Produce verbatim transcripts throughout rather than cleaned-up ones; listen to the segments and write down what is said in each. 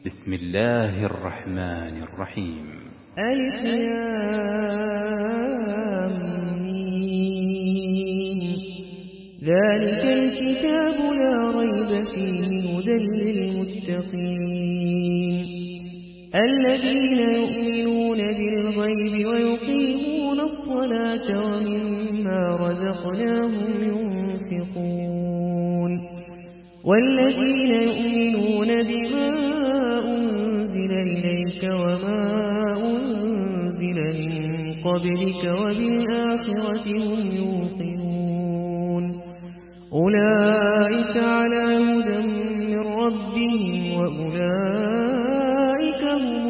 بسم الله الرحمن الرحيم. ألف لام ميم. ذلك الكتاب لا ريب فيه هدى للمتقين الذين يؤمنون بالغيب ويقيمون الصلاة ومما رزقناهم ينفقون والذين يؤمنون بما أنزل إليك وما أنزل من قبلك وبالآخرة هم يوقنون أولئك على هدى من ربهم وأولئك هم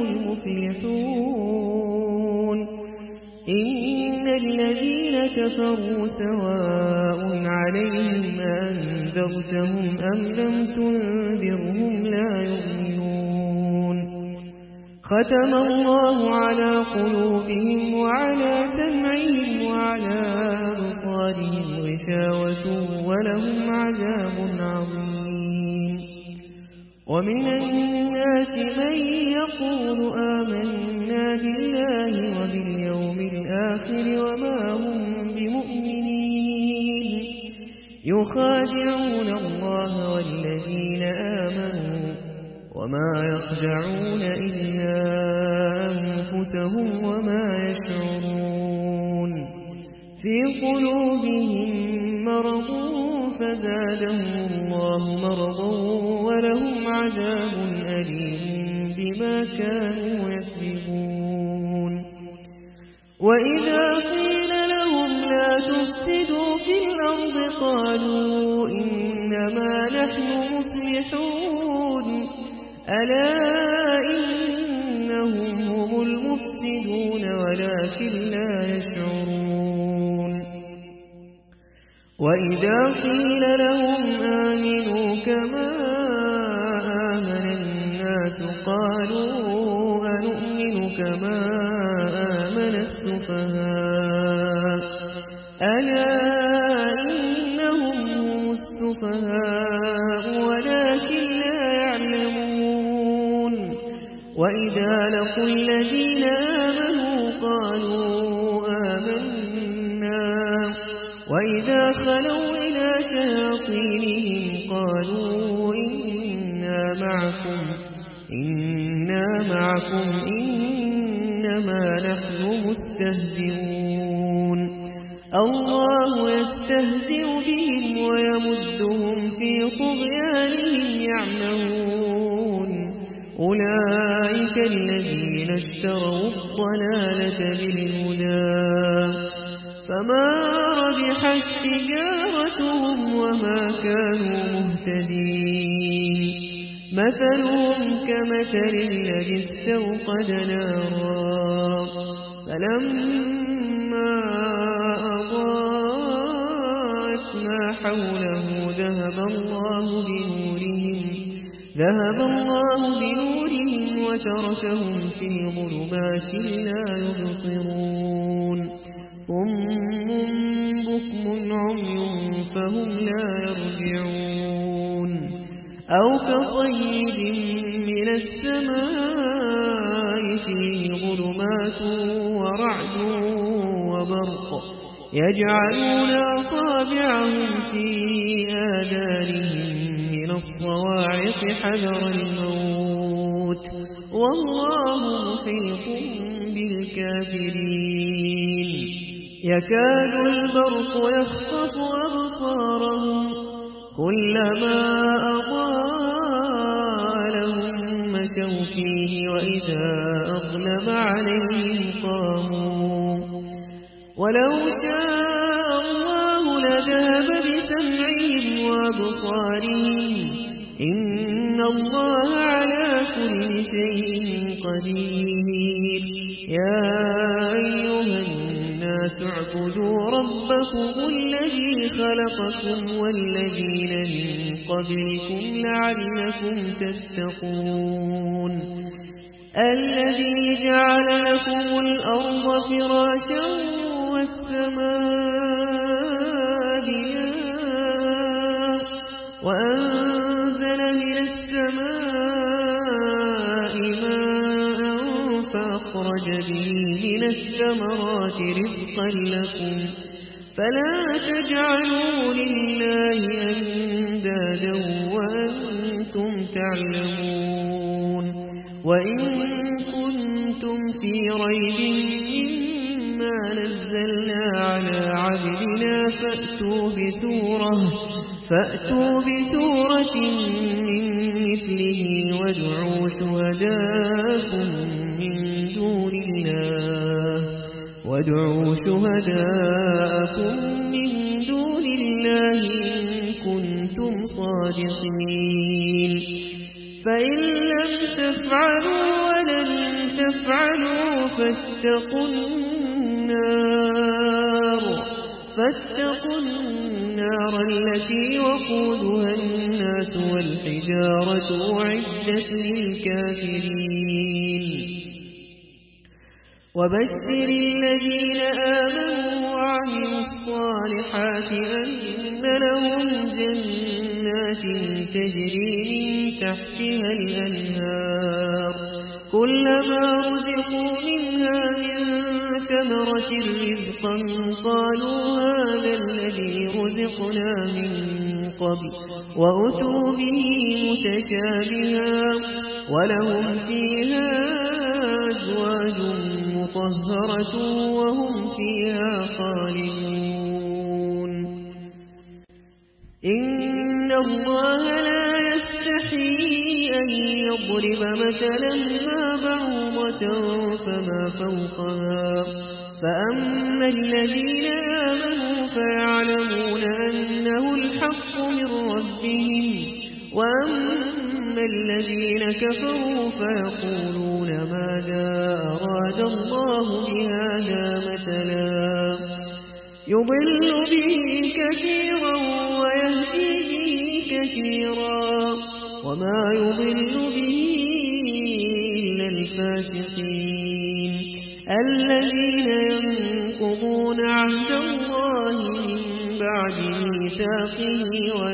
المفلحون إن الذين كفروا سواء عليهم أنذرتهم أم لم تنذرهم لا يؤمنون ختم الله على قلوبهم وعلى سمعهم وعلى أبصارهم غشاوة ولهم عذاب عظيم ومن الناس من يقول آمنا بالله وباليوم الآخر وما هم بمؤمنين يخادعون الله والذين آمنوا وما يخدعون إلا أنفسهم وما يشعرون في قلوبهم مرض فزادهم الله مرضا ولهم عذاب أليم بما كانوا يكذبون وإذا قيل لهم لا تفسدوا في الأرض قالوا إنما نحن مصلحون ألا إنهم هم المفسدون ولكن لا يشعرون وإذا قيل لهم آمنوا كما آمن الناس قالوا أنؤمن كما آمن السفهاء ألا إنهم هم السفهاء ولكن لا يعلمون وإذا لقوا الذين آمنوا قالوا آمنا وإذا خلوا إلى شياطينهم قالوا إنا معكم إنا معكم إنما نحن مستهزئون الله يستهزئ بهم ويمدهم في طغيانهم يعمهون أولئك الذين اشتروا الضلالة بالهدى فما ربحت تجارتهم وما كانوا مهتدين مثلهم كمثل الذي استوقد نارا فلما أضاءت ما حوله ذهب الله بنورهم ذهب الله بنورهم وتركهم في ظلمات لا يبصرون صم بكم عمي فهم لا يرجعون أو كصيد من السماء فيه ظلمات ورعد وبرق يجعلون أصابعهم في آذانهم من الصواعق حذر الموت والله محيط بالكافرين يكاد البرق يخطف أبصارهم كلما أضاء لهم مشوا فيه وإذا أظلم عليهم قاموا ولو شاء الله لذهب بسمعهم وأبصارهم إن الله على كل شيء قدير يا أيها الناس اعبدوا ربكم الذي خلقكم والذين من قبلكم لعلكم تتقون الذي جعل لكم الأرض فراشا والسماء بناء وأنزل من السماء أخرج به من الثمرات رزقا لكم فلا تجعلوا لله أندادا وأنتم تعلمون وإن كنتم في ريب مما نزلنا على عبدنا فأتوا بسورة فأتوا بسورة من مثله وادعوا شهداءكم من دون الله وادعوا شهداءكم من دون الله إن كنتم صادقين فإن لم تفعلوا ولن تفعلوا فاتقوا النار فاتقوا النار التي وقودها الناس والحجارة أعدت للكافرين وبشر الذين آمنوا وعملوا الصالحات أن لهم جنات تجري من تحتها الأنهار كلما رزقوا منها من ثمرة رزقا قالوا هذا الذي رزقنا من قبل وأتوا به متشابها ولهم فيها أزواج مطهرة وهم فيها خالدون إن الله لا يستحيي أن يضرب مثلا ما بعوضة فما فوقها فأما الذين آمنوا فيعلمون أنه الحق من ربهم وأما الذين كفروا فيقولون ماذا أراد الله بهذا مثلا يضل به كثيرا ويهدي به كثيرا وما يضل به إلا الفاسقين الذين ينقضون عهد الله من بعد ميثاقه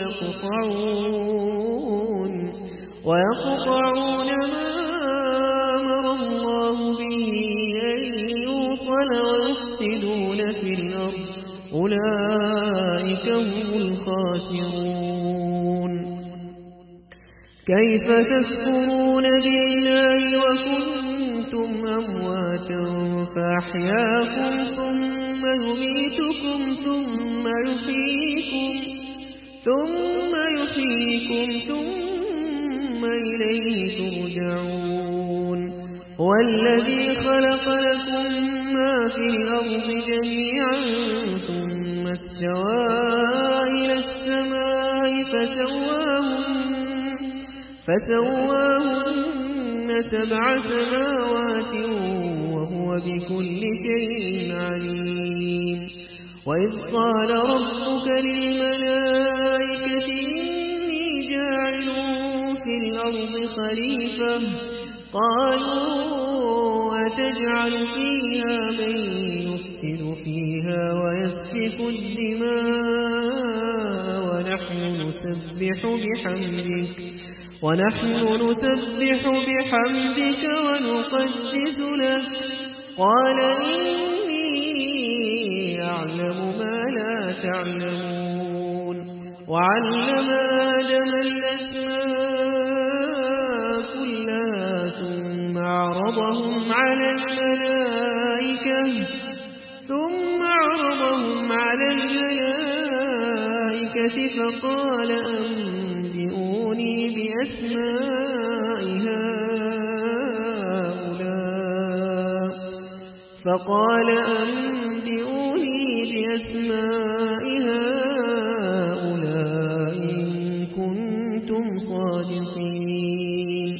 ويقطعون ويقطعون ما أمر الله به أن يوصل ويفسدون في الأرض أولئك هم الخاسرون كيف تكفرون بالله وكنتم أمواتا فأحياكم ثم يميتكم ثم يحييكم ثم يحييكم ثم إليه ترجعون هو الذي خلق لكم ما في الأرض جميعا ثم استوى إلى السماء فسواهن فسواهن سبع سماوات وهو بكل شيء عليم وإذ قال ربك للملائكة إني جاعل في الأرض خليفة قالوا أتجعل فيها من يفسد فيها ويسفك الدماء ونحن نسبح بحمدك ونحن نسبح بحمدك ونقدس لك قال إني أعلم ما لا تعلمون وعلم آدم الأسماء كلها ثم عرضهم على الملائكة ثم عرضهم على الملائكة فقال أنبئوني بأسماء هؤلاء فقال أنبئوني بأسماء هؤلاء إن كنتم صادقين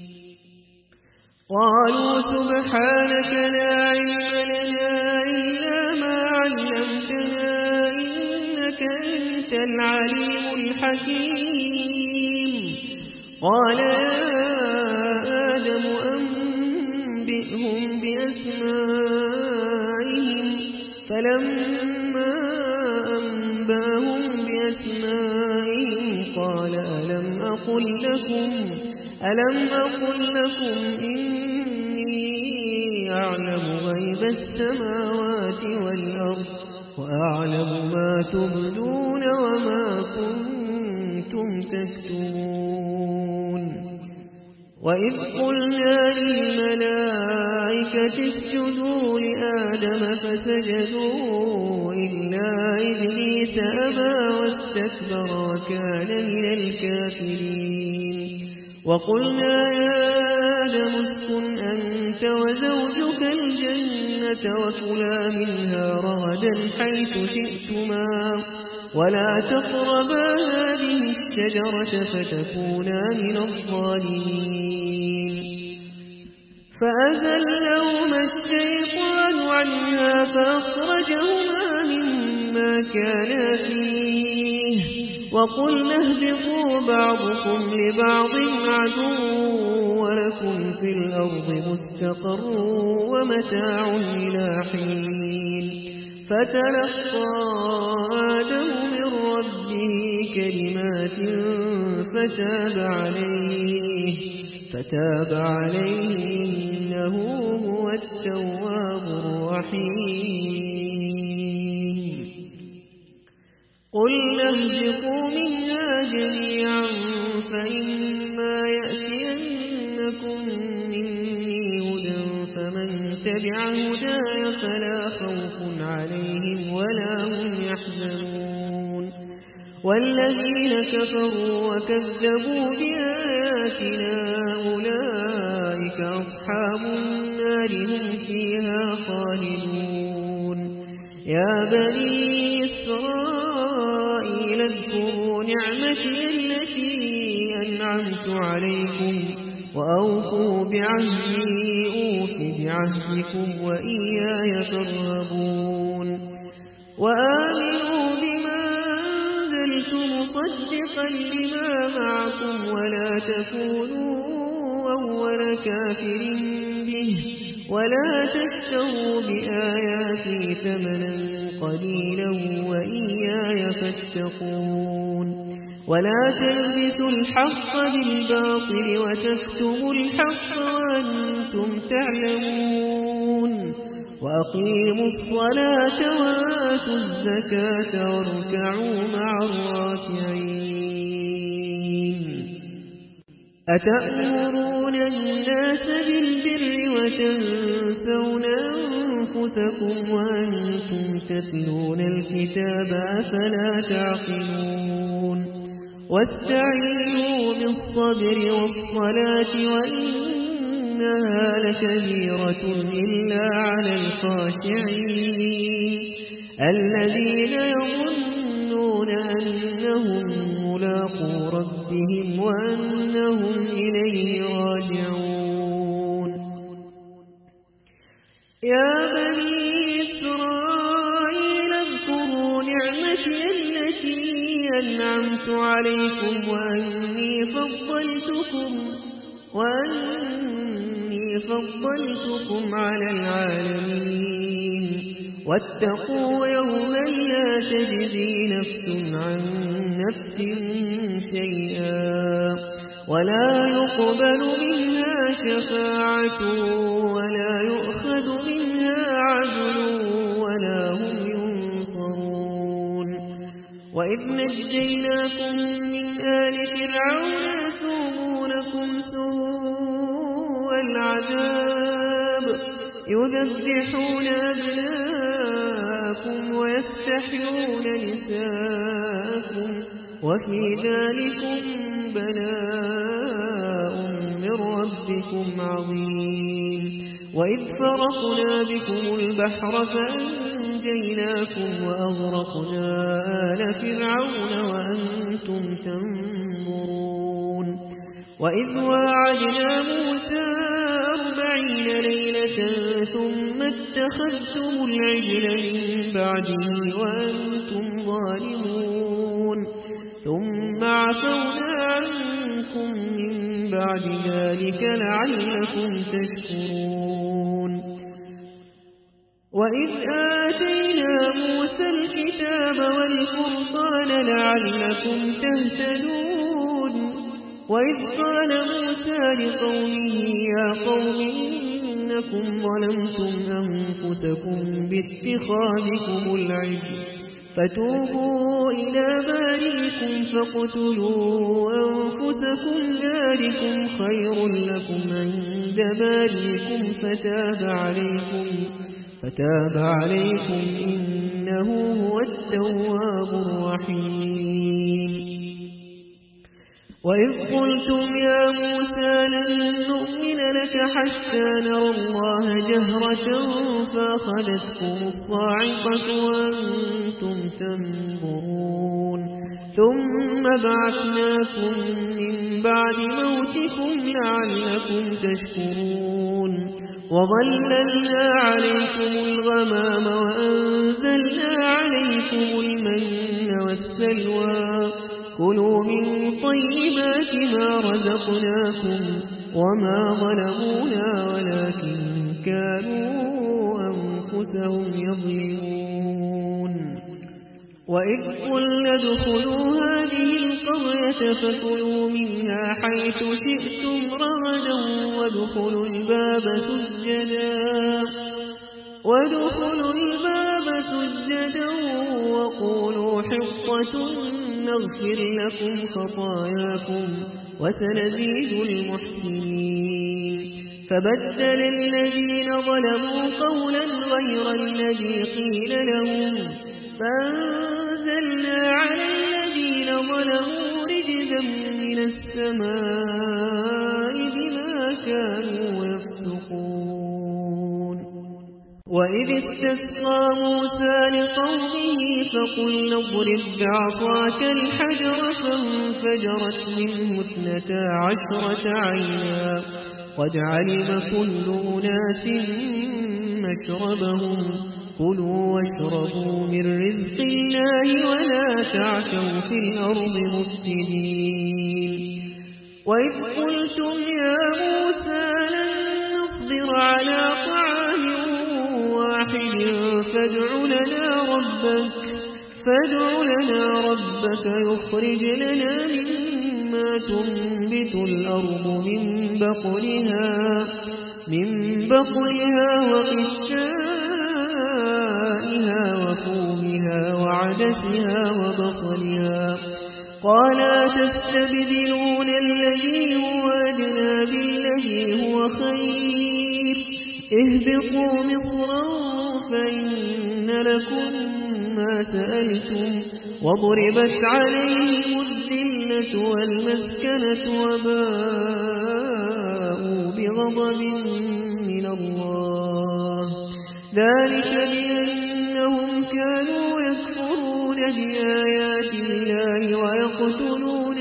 قالوا سبحانك لا علم لنا إلا ما علمتنا إنك أنت العليم الحكيم قال يا آدم أنبئهم بأسمائهم فلما أنباهم بأسمائهم قال ألم أقل لكم ألم أقل لكم إني يعلم غيب السماوات والأرض وأعلم ما تبدون وما كنتم تكتمون وإذ قلنا للملائكة اسجدوا لآدم فسجدوا إلا إبليس أبى واستكبر وكان من الكافرين وقلنا يا آدم اسكن أنت وزوجك الجنة وكلا منها رغدا حيث شئتما ولا تقربا هذه الشجرة فتكونا من الظالمين فأزلهما الشيطان عنها فأخرجهما مما كانا فيه وقلنا اهبطوا بعضكم لبعض عدو ولكم في الأرض مستقر ومتاع إلى حين فتلقى آدم من ربه كلمات فتاب عليه فتاب عليه إنه هو التواب الرحيم قلنا اهبطوا منها جميعا فإما يأتينكم مني هدى فمن تبع هداي فلا خوف عليهم ولا هم يحزنون والذين كفروا وكذبوا بآياتنا أولئك أصحاب النار هم فيها خالدون يا بني إسرائيل اذكروا نعمتي التي أنعمت عليكم وأوفوا بعهدي أوف بعهدكم وإياي فارهبون وآمنوا بما أنزلت مصدقا لما معكم ولا تكونوا أول كافر به ولا تشتروا بآياتي ثمنا قليلا وإياي فاتقون ولا تلبسوا الحق بالباطل وتكتموا الحق وأنتم تعلمون وأقيموا الصلاة وآتوا الزكاة واركعوا مع الراكعين أتأمرون الناس بالبر وتنسون أنفسكم وأنتم تتلون الكتاب أفلا تعقلون واستعينوا بالصبر والصلاة وإنها لكبيرة إلا على الخاشعين الذين يظنون أنهم ملاقو ربهم وأنهم إليه راجعون يا بني إسرائيل اذكروا نعمتي التي أنعمت عليكم وأني فضلتكم وأني فضلتكم على العالمين واتقوا يوما لا تجزي نفس عن نفس شيئا ولا يقبل منها شفاعة ولا يؤخذ منها عدل ولا هم ينصرون وإذ نجيناكم من آل فرعون يسومونكم سوء العذاب يذبحون أبناءكم ويستحيون نساءكم وفي ذلكم بلاء من ربكم عظيم وإذ فرقنا بكم البحر فأنجيناكم وأغرقنا آل فرعون وأنتم تنظرون وإذ واعدنا موسى أربعين ليلة ثم اتخذتم العجل من بعده وأنتم ظالمون ثم عفونا عنكم من بعد ذلك لعلكم تشكرون وإذ آتينا موسى الكتاب والفرقان لعلكم تهتدون وإذ قال موسى لقومه يا قوم أنكم ظلمتم أنفسكم باتخاذكم العجل فتوبوا إلى بارئكم فاقتلوا أنفسكم ذلكم خير لكم عند بارئكم فتاب عليكم فتاب عليكم إنه هو التواب الرحيم وإذ قلتم يا موسى لن نؤمن لك حتى نرى الله جهرة فأخذتكم الصاعقة وأنتم تنظرون ثم بعثناكم من بعد موتكم لعلكم تشكرون وظللنا عليكم الغمام وأنزلنا عليكم المن والسلوى كلوا من طيبات ما رزقناكم وما ظلمونا ولكن كانوا أنفسهم يظلمون وإذ قلنا ادخلوا هذه القرية فكلوا منها حيث شئتم رغدا وادخلوا الباب سجدا وادخلوا الباب سجدا وقولوا حطة نغفر لكم خطاياكم وسنزيد المحسنين فبدل الذين ظلموا قولا غير الذي قيل لهم فأنزلنا على الذين ظلموا رجزا من السماء بما كانوا يفسقون وإذ استسقى موسى لقومه فقلنا اضرب بعصاك الحجر فانفجرت منه اثنتا عشرة عينا قد علم كل أناس مشربهم كلوا واشربوا من رزق الله ولا تعثوا في الأرض مفسدين وإذ قلتم يا موسى لن نصبر على طعام واحد فادع لنا ربك فادع لنا ربك يخرج لنا مما تنبت الأرض من بقلها من بقلها وقثائها وفومها وعدسها وبصلها قال تستبدلون الذي هو أدنى بالذي هو خير اهبطوا مصرا فإن لكم ما سألتم وضربت عليهم الذلة والمسكنة وباءوا بغضب من الله ذلك بأنهم كانوا يكفرون بآيات الله ويقتلون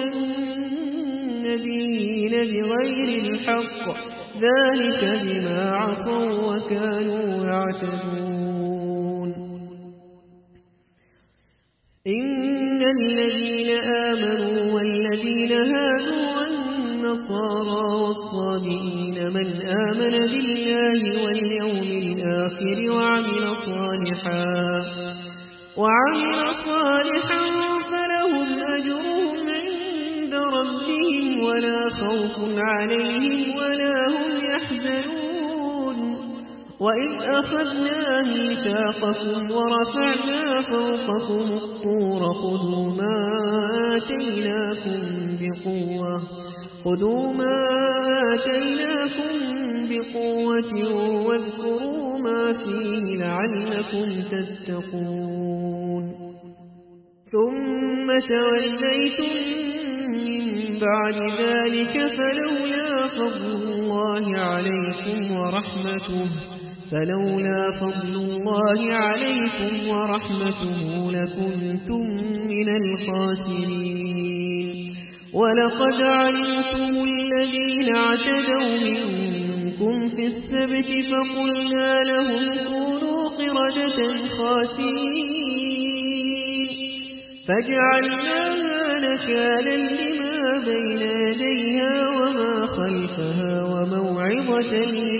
النبيين بغير الحق ذلك بما عصوا وكانوا يعتدون إن الذين آمنوا والذين هادوا والنصارى والصابئين من آمن بالله واليوم الآخر وعمل صالحا وعمل صالحا فلهم أجرهم عند ربهم ولا خوف عليهم ولا هم يحزنون وإذ أخذنا ميثاقكم ورفعنا فوقكم الطور خذوا ما آتيناكم بقوة خذوا ما آتيناكم بقوة واذكروا ما فيه لعلكم تتقون ثم توليتم من بعد ذلك فلولا فضل الله عليكم ورحمته فلولا فضل الله عليكم ورحمته لكنتم من الخاسرين ولقد علمتم الذين اعتدوا منكم في السبت فقلنا لهم كونوا قردة خاسرين فجعلناها نكالا لما بين يديها وما خلفها وموعظة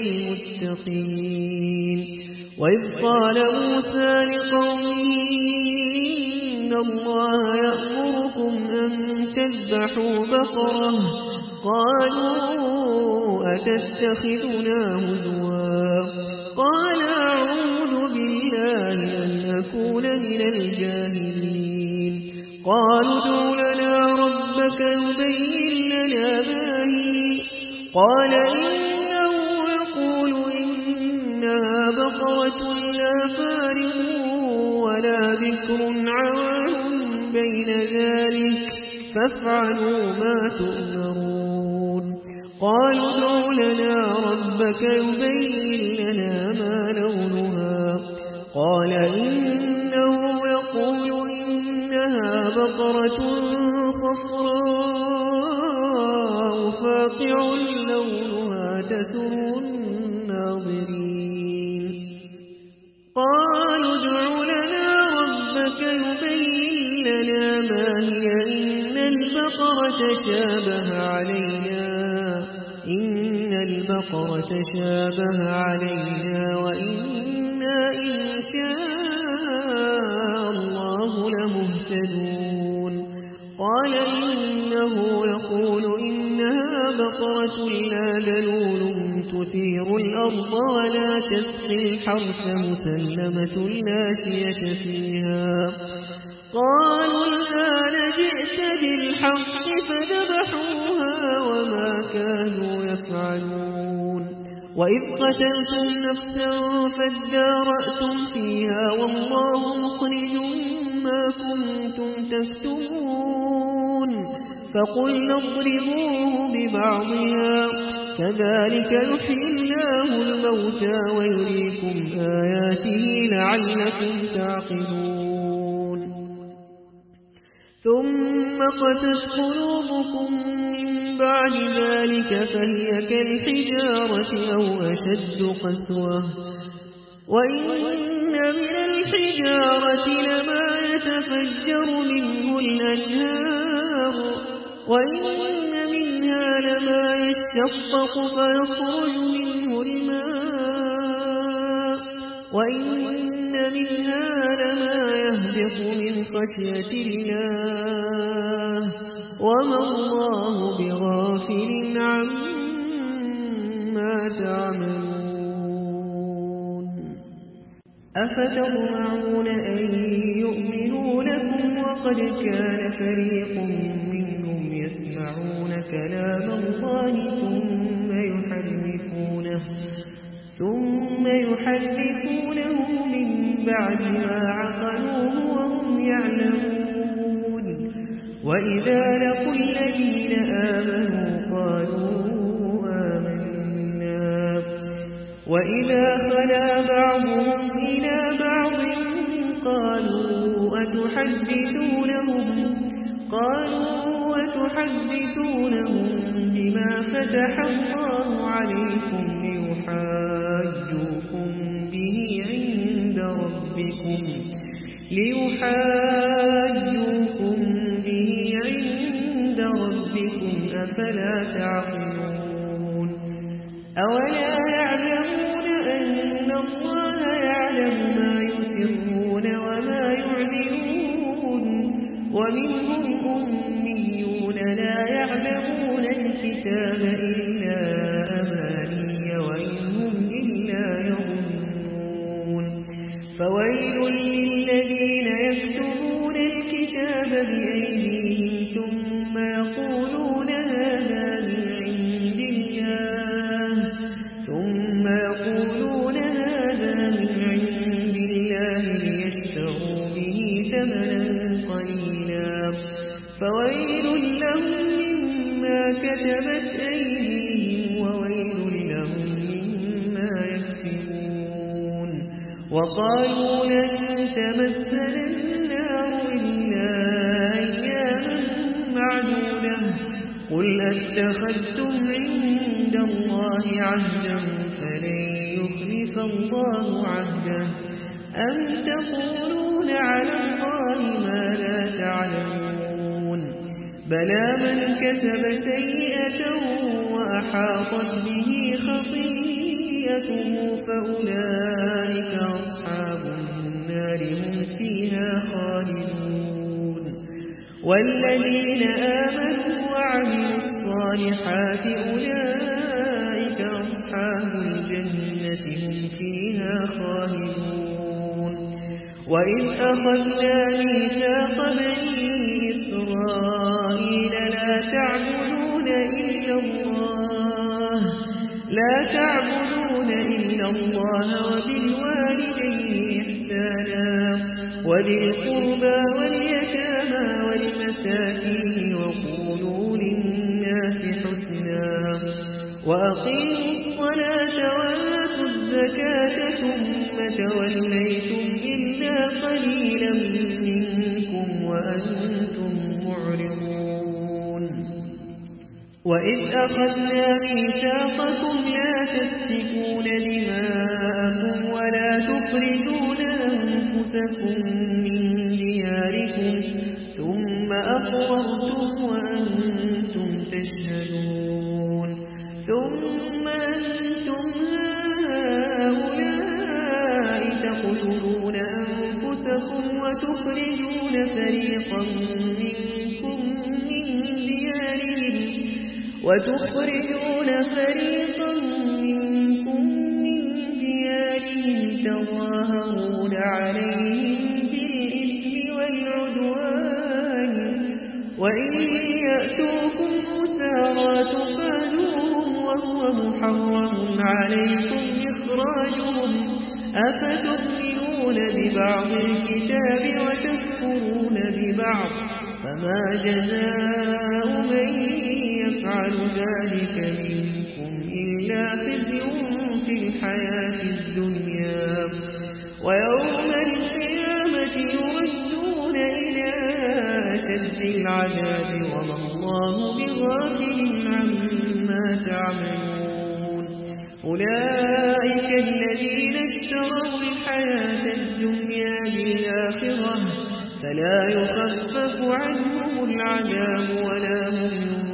للمتقين وإذ قال موسى لقومه إن الله يأمركم أن تذبحوا بقرة قالوا أتتخذنا هزوا قال أعوذ بالله أن أكون من الجاهلين قالوا ادع لنا ربك يبين لنا ما هي قال إنه يقول إنها بقرة لا فارغ ولا بكر عوان بين ذلك فافعلوا ما تؤمرون قالوا ادع لنا ربك يبين لنا ما لونها قال إنه يقول إنها بقرة صفراء فاقع لونها تسر الناظرين قالوا ادع لنا ربك يبين لنا ما هي إن البقرة شابه علينا إن البقرة شابه علينا وإنا إن شاء الله لمهتدون قال إنه يقول إنها بقرة لا ذلول تثير الأرض ولا تسقي الحرث مسلمة لا شية فيها قالوا الآن جئت بالحق فذبحوها وما كانوا يفعلون وإذ قتلتم نفسا فادارأتم فيها والله مخرج ما كنتم تكتمون فقلنا اضربوه ببعضها كذلك يحيي الله الموتى ويريكم آياته لعلكم تعقلون ثم قست قلوبكم من بعد ذلك فهي كالحجارة أو أشد قسوة وإن من الحجارة لما يتفجر منه الأنهار وإن منها لما يشتقق فيخرج منه الماء وإن منها لما يهبط من خشية الله وما الله بغافل عما تعملون أفتطمعون أن يؤمنوا لكم وقد كان فريق منهم يسمعون كلام الله ثم يحرفونه ثم يحرفونه من بعد ما عقلوه وهم يعلمون وإذا لقوا الذين آمنوا قالوا آمنا وإذا خلا بعضهم إلى بعض قالوا أتحدثونهم قالوا أتحدثونهم بما فتح الله عليكم ليحاجوكم به عند ربكم ليحاجوكم به عند ربكم أفلا تعقلون أولا يعلمون أن الله يعلم ما يسرون وما يعلنون ومنهم أميون لا يعلمون الكتاب إلا أماني وإنهم إلا يظنون فويل للذين يكتبون الكتاب بأيديهم ثم يقولون هذا من عند الله ثم يقولون هذا من عند الله ليشتروا به ثمنا قليلا فويل لهم مما كتبت أيديهم وويل لهم مما يكسبون وقالوا لن تمسنا النار إلا أياما معدودة قل أتخذتم عند الله عهدا فلن يخلف الله عهده أم تقولون على الله ما لا تعلمون بلى من كسب سيئة وأحاطت به خطيئته فأولئك أصحاب النار هم فيها خالدون والذين آمنوا وعملوا الصالحات أولئك أولئك أصحاب الجنة هم فيها خالدون وإذ أخذنا ميثاق بني إسرائيل لا تعبدون إلا الله لا تعبدون إلا الله وبالوالدين إحسانا وذي القربى واليتامى والمساكين وقولوا للناس حسنا وأقيموا الصلاة وآتوا الزكاة ثم توليتم إلا قليلا منكم وأنتم معرضون وإذ أخذنا ميثاقكم لا تسفكون دماءكم ولا تخرجون أنفسكم من دياركم ثم أقررتم وأنتم تشهدون ثم أنتم هؤلاء تقتلون أنفسكم وتخرجون فريقا منكم من ديارهم وتخرجون فريقا منكم من ديارهم تظاهرون عليهم بالإثم والعدوان وإن يأتوكم أسارى تفادوهم وهو محرم عليكم إخراجهم أفتؤمنون ببعض الكتاب وتكفرون ببعض فما جزاء من يفعل ذلك منكم إلا خزي في الحياة الدنيا ويوم القيامة يردون إلى أشد العذاب وما الله بغافل عما تعملون أولئك الذين اشتروا الحياة الدنيا بالآخرة فلا يخفف عنهم العذاب ولا هم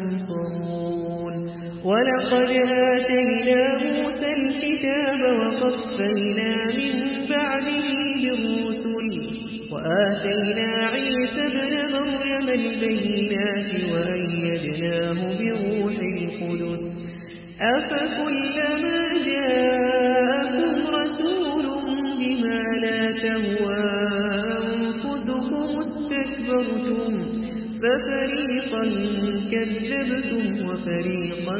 ينصرون ولقد آتينا موسى الكتاب وقفينا من بعده بالرسل وآتينا عيسى ابن مريم البينات وأيدناه بروح القدس أفكلما جاءكم رسول بما لا تهوى أنفسكم استكبرتم ففريقا كذبتم وفريقا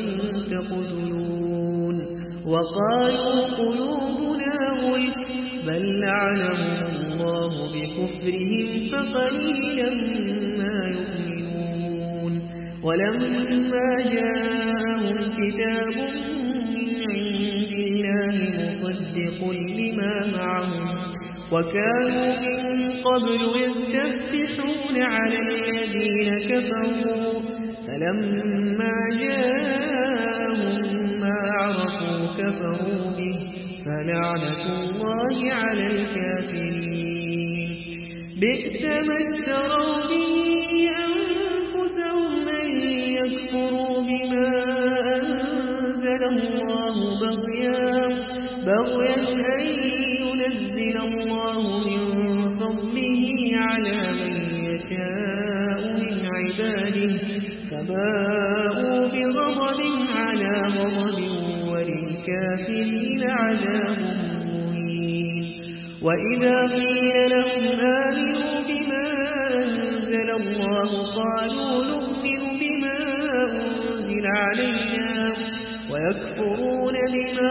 تقتلون وقالوا قلوبنا غلف بل لعنهم الله بكفرهم فقليلا ما يؤمنون ولما جاءهم كتاب من عند الله مصدق لما معهم وكانوا من قبل يستفتحون على الذين كفروا فلما جاءهم ما عرفوا كفروا به فلعنة الله على الكافرين بئس ما اشتروا به أنفسهم أن يكفروا بما أنزل الله بغيا بغيا أن ينزل الله من فضله على من يشاء من عباده فباءوا بغضب على غضب وللكافرين عذاب مهين وإذا قيل لهم آمنوا بما أنزل الله قالوا نؤمن بما أنزل علينا ويكفرون بما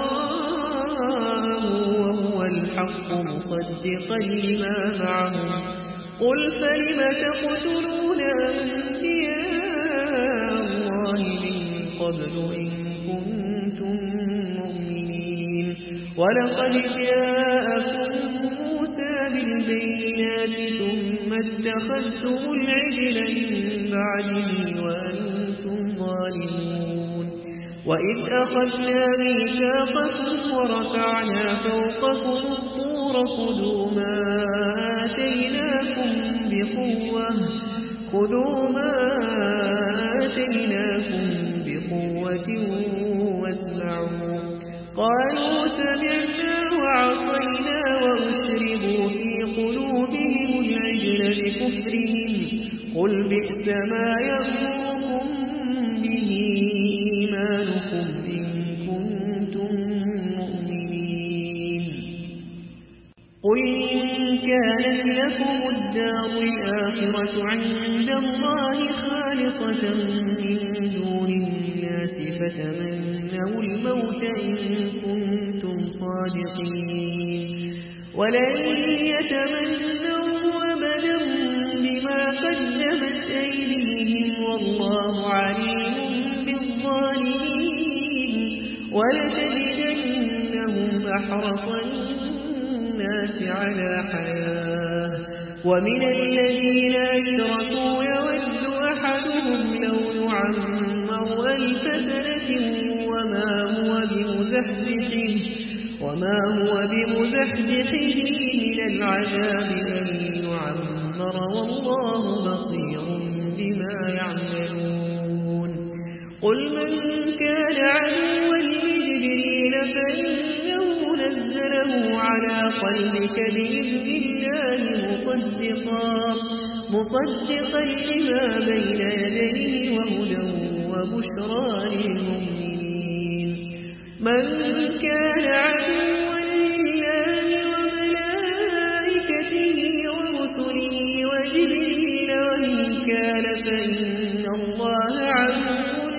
وراءه وهو الحق مصدقا لما معهم قل فلم تقتلون أنبياء الله من قبل إن كنتم مؤمنين ولقد جاءكم موسى بالبينات ثم اتخذتم العجل من بعده وأنتم ظالمون وإذ أخذنا ميثاقكم ورفعنا فوقكم الطور خذوا ما آتيناكم بقوة خذوا ما آتيناكم بقوة واسمعوا قالوا سمعنا وعصينا وأشربوا في قلوبهم العجل بكفرهم قل بئس ما يأمركم به إيمانكم إن قل إن كانت لكم الدار الآخرة عند الله خالصة من دون الناس فتمنوا الموت إن كنتم صادقين ولن يتمنوا أبدا بما قدمت أيديهم والله عليم بالظالمين ولتجدنهم أحرص الناس على حياة ومن الذين أشركوا يود أحدهم لو يعمر ألف سنة وما هو بمزحزحه وما هو بمزحزحه من العذاب أن يعمر والله بصير بما يعملون قل من كان عدوا لجبريل فإنه نزله على قلبك بإذن الله مصدقا مصدقا لما بين يديه وهدى وبشرى للمؤمنين من كان عدوا لله وملائكته ورسله وجبريل وميكال فإن الله عدو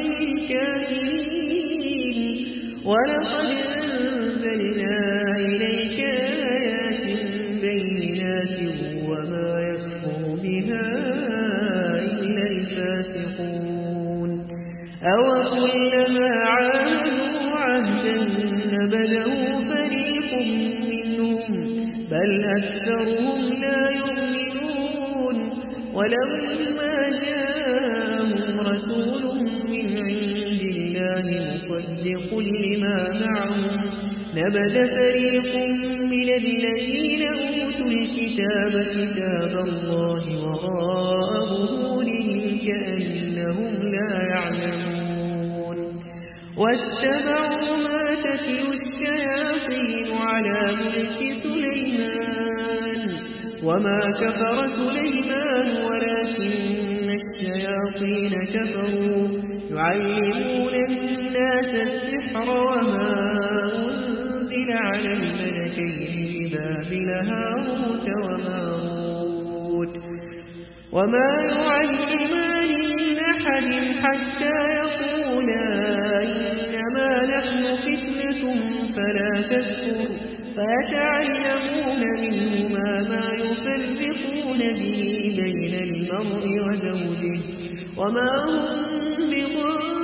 للكافرين ولقد أنزلنا إليك آيات بينات وما يكفر بها إلا الفاسقون أوكلما عاهدوا عهدا نبذه فريق منهم بل أكثرهم لا يؤمنون ولما جاءهم رسول من عند الله مصدق لما معهم نبذ فريق من الذين أوتوا الكتاب كتاب الله وراء ظهورهم كأنهم لا يعلمون واتبعوا ما تتلو الشياطين على ملك سليمان وما كفر سليمان ولكن الشياطين كفروا يعلمون الناس السحر وما أنزل على الملكين ببابل هاروت وماروت وما يعلمان من أحد حتى يقولا إنما نحن فتنة فلا تكفر فيتعلمون منهما ما يفرقون به بين المرء وزوجه وما هم بضارين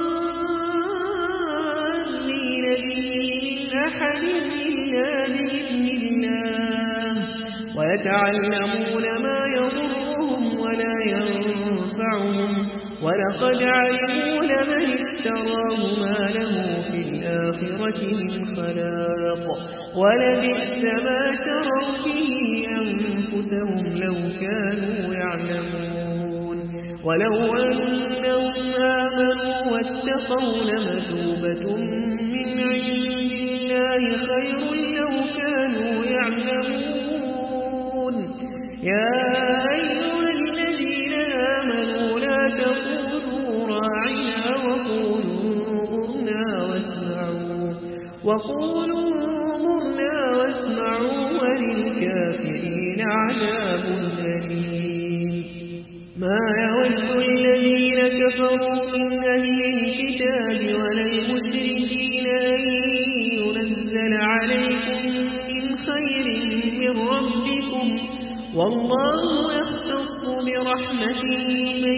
به من أحد إلا بإذن الله ويتعلمون ما يضرهم ولا ينفعهم ولقد علموا لمن اشتراه ما له في الآخرة من خلاق ولبئس ما شروا به أنفسهم لو كانوا يعلمون ولو أنهم آمنوا واتقوا لمثوبة من عند الله خير لو كانوا يعلمون يا أيها الذين آمنوا لا تقولوا راعنا وقولوا انظرنا واسمعوا وقولوا انظرنا واسمعوا وللكافرين عذاب أليم ما يود الذين كفروا من أهل الكتاب ولا المشركين أن ينزل عليكم من خير من ربكم والله يختص برحمته من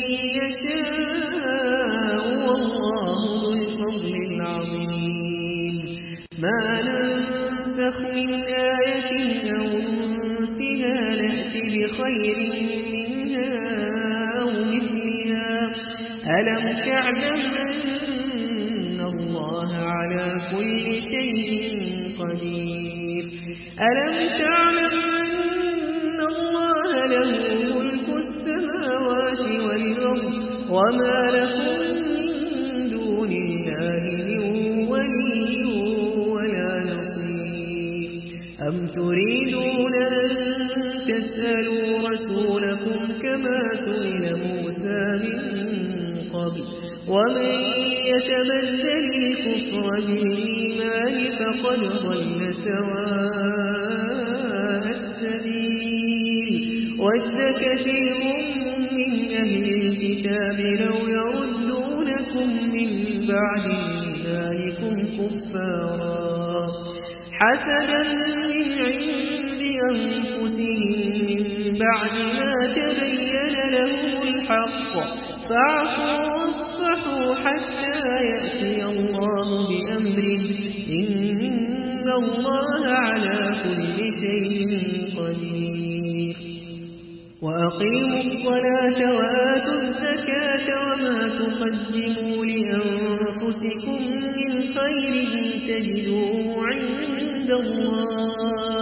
يشاء والله ذو الفضل العظيم ما ننسخ من آية أو ننسها نأتي بخير منها أو مثلها ألم تعلم أن الله على كل شيء قدير ألم تعلم أن الله له ملك السماوات والأرض وما لكم من دون الله من ولي ولا نصير أم تريدون أن تسألوا رسولكم كما سئل موسى من قبل ومن يتبدل الكفر بالإيمان فقد ضل سواء السبيل ود كثير من أهل الكتاب لو يردونكم من بعد إيمانكم كفارا حسدا من عند أنفسهم من بعد ما تبين لهم الحق فاعفوا واصفحوا حتى يأتي الله بأمره إن الله على كل شيء قدير وأقيموا الصلاة وآتوا الزكاة وما تقدموا لأنفسكم من خير تجدوه عند الله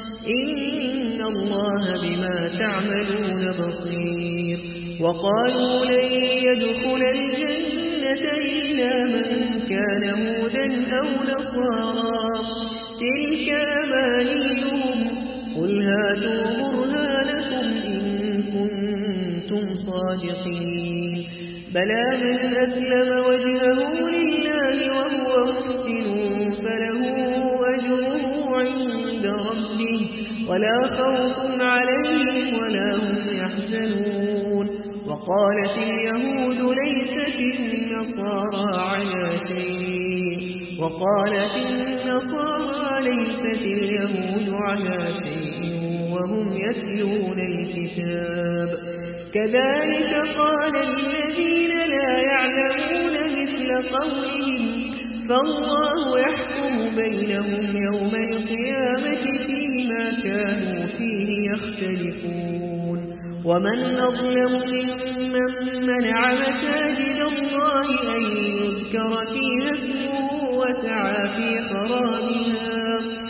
إن الله بما تعملون بصير وقالوا لن يدخل الجنة إلا من كان هودا أو نصارى تلك أمانيهم قل هاتوا برهانكم إن كنتم صادقين بلى من أسلم وجهه لله وهو محسن فله أجره عند ربه ولا خوف عليهم ولا هم يحزنون وقالت اليهود ليست النصارى على شيء وقالت النصارى ليست اليهود على شيء وهم يتلون الكتاب كذلك قال الذين لا يعلمون مثل قولهم فالله يحكم بينهم يوم القيامة فيما كانوا فيه يختلفون ومن أظلم ممن منع مساجد الله أن يذكر فيها اسمه وسعى في خرابها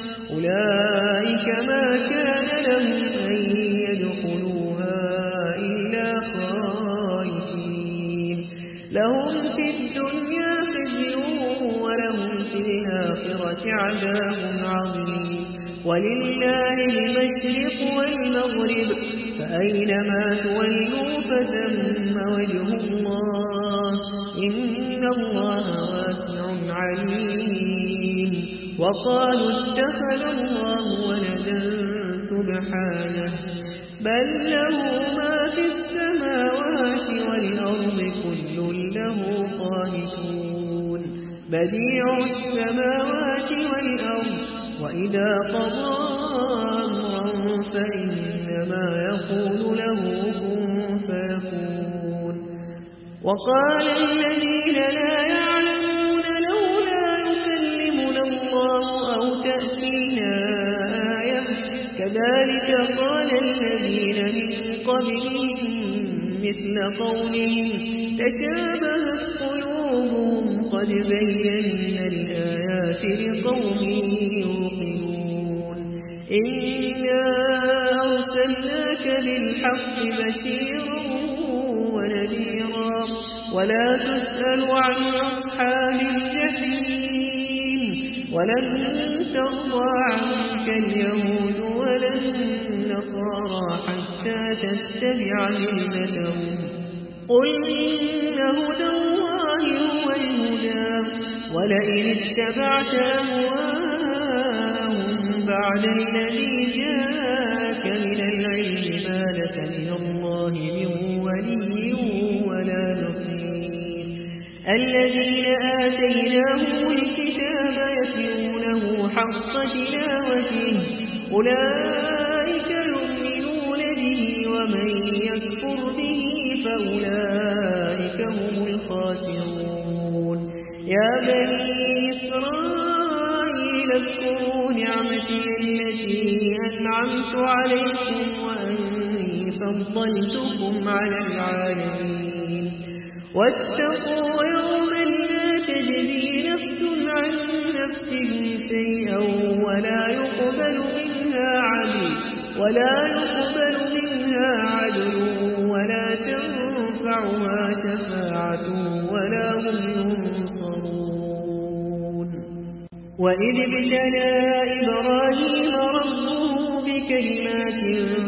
أولئك ما كان لهم أن يدخلوها إلا خائفين لهم في الدنيا خزي ولهم في الآخرة عذاب عظيم ولله المشرق والمغرب فأينما تولوا فثم وجه الله إن الله واسع عليم وقالوا اتخذ الله ولدا سبحانه بل له ما في السماوات والأرض كل له قانتون بديع السماوات والأرض وإذا قضى أمرا فإنما يقول له كن فيكون وقال الذين لا يعلمون لولا يكلمنا الله أو تأتينا آية كذلك قال الذين من قبلهم مثل قولهم تشابهت قلوبهم قد بينا الآيات لقوم يوقنون إنا أرسلناك بالحق بشيرا ونذيرا ولا تسأل عن أصحاب الجحيم ولن ترضى عنك اليهود ولا النصارى حتى تتبع ملتهم قل إن هدى الله هو الهدى ولئن اتبعت أهواءهم بعد الذي جاءك من العلم ما لك من الله من ولي ولا نصير الذين آتيناهم الكتاب يتلونه حق تلاوته أولئك يؤمنون به ومن يكفر به فأولئك هم الخاسرون يا بني إسرائيل اذكروا نعمتي التي أنعمت عليكم وأني فضلتكم على العالمين واتقوا يوما لا تجزي نفس عن نفس شيئا ولا يقبل منها عدل ولا يقبل منها عدل ولا تنفعها شفاعة ولا هم ينصرون وإذ ابتلى إبراهيم ربه بكلمات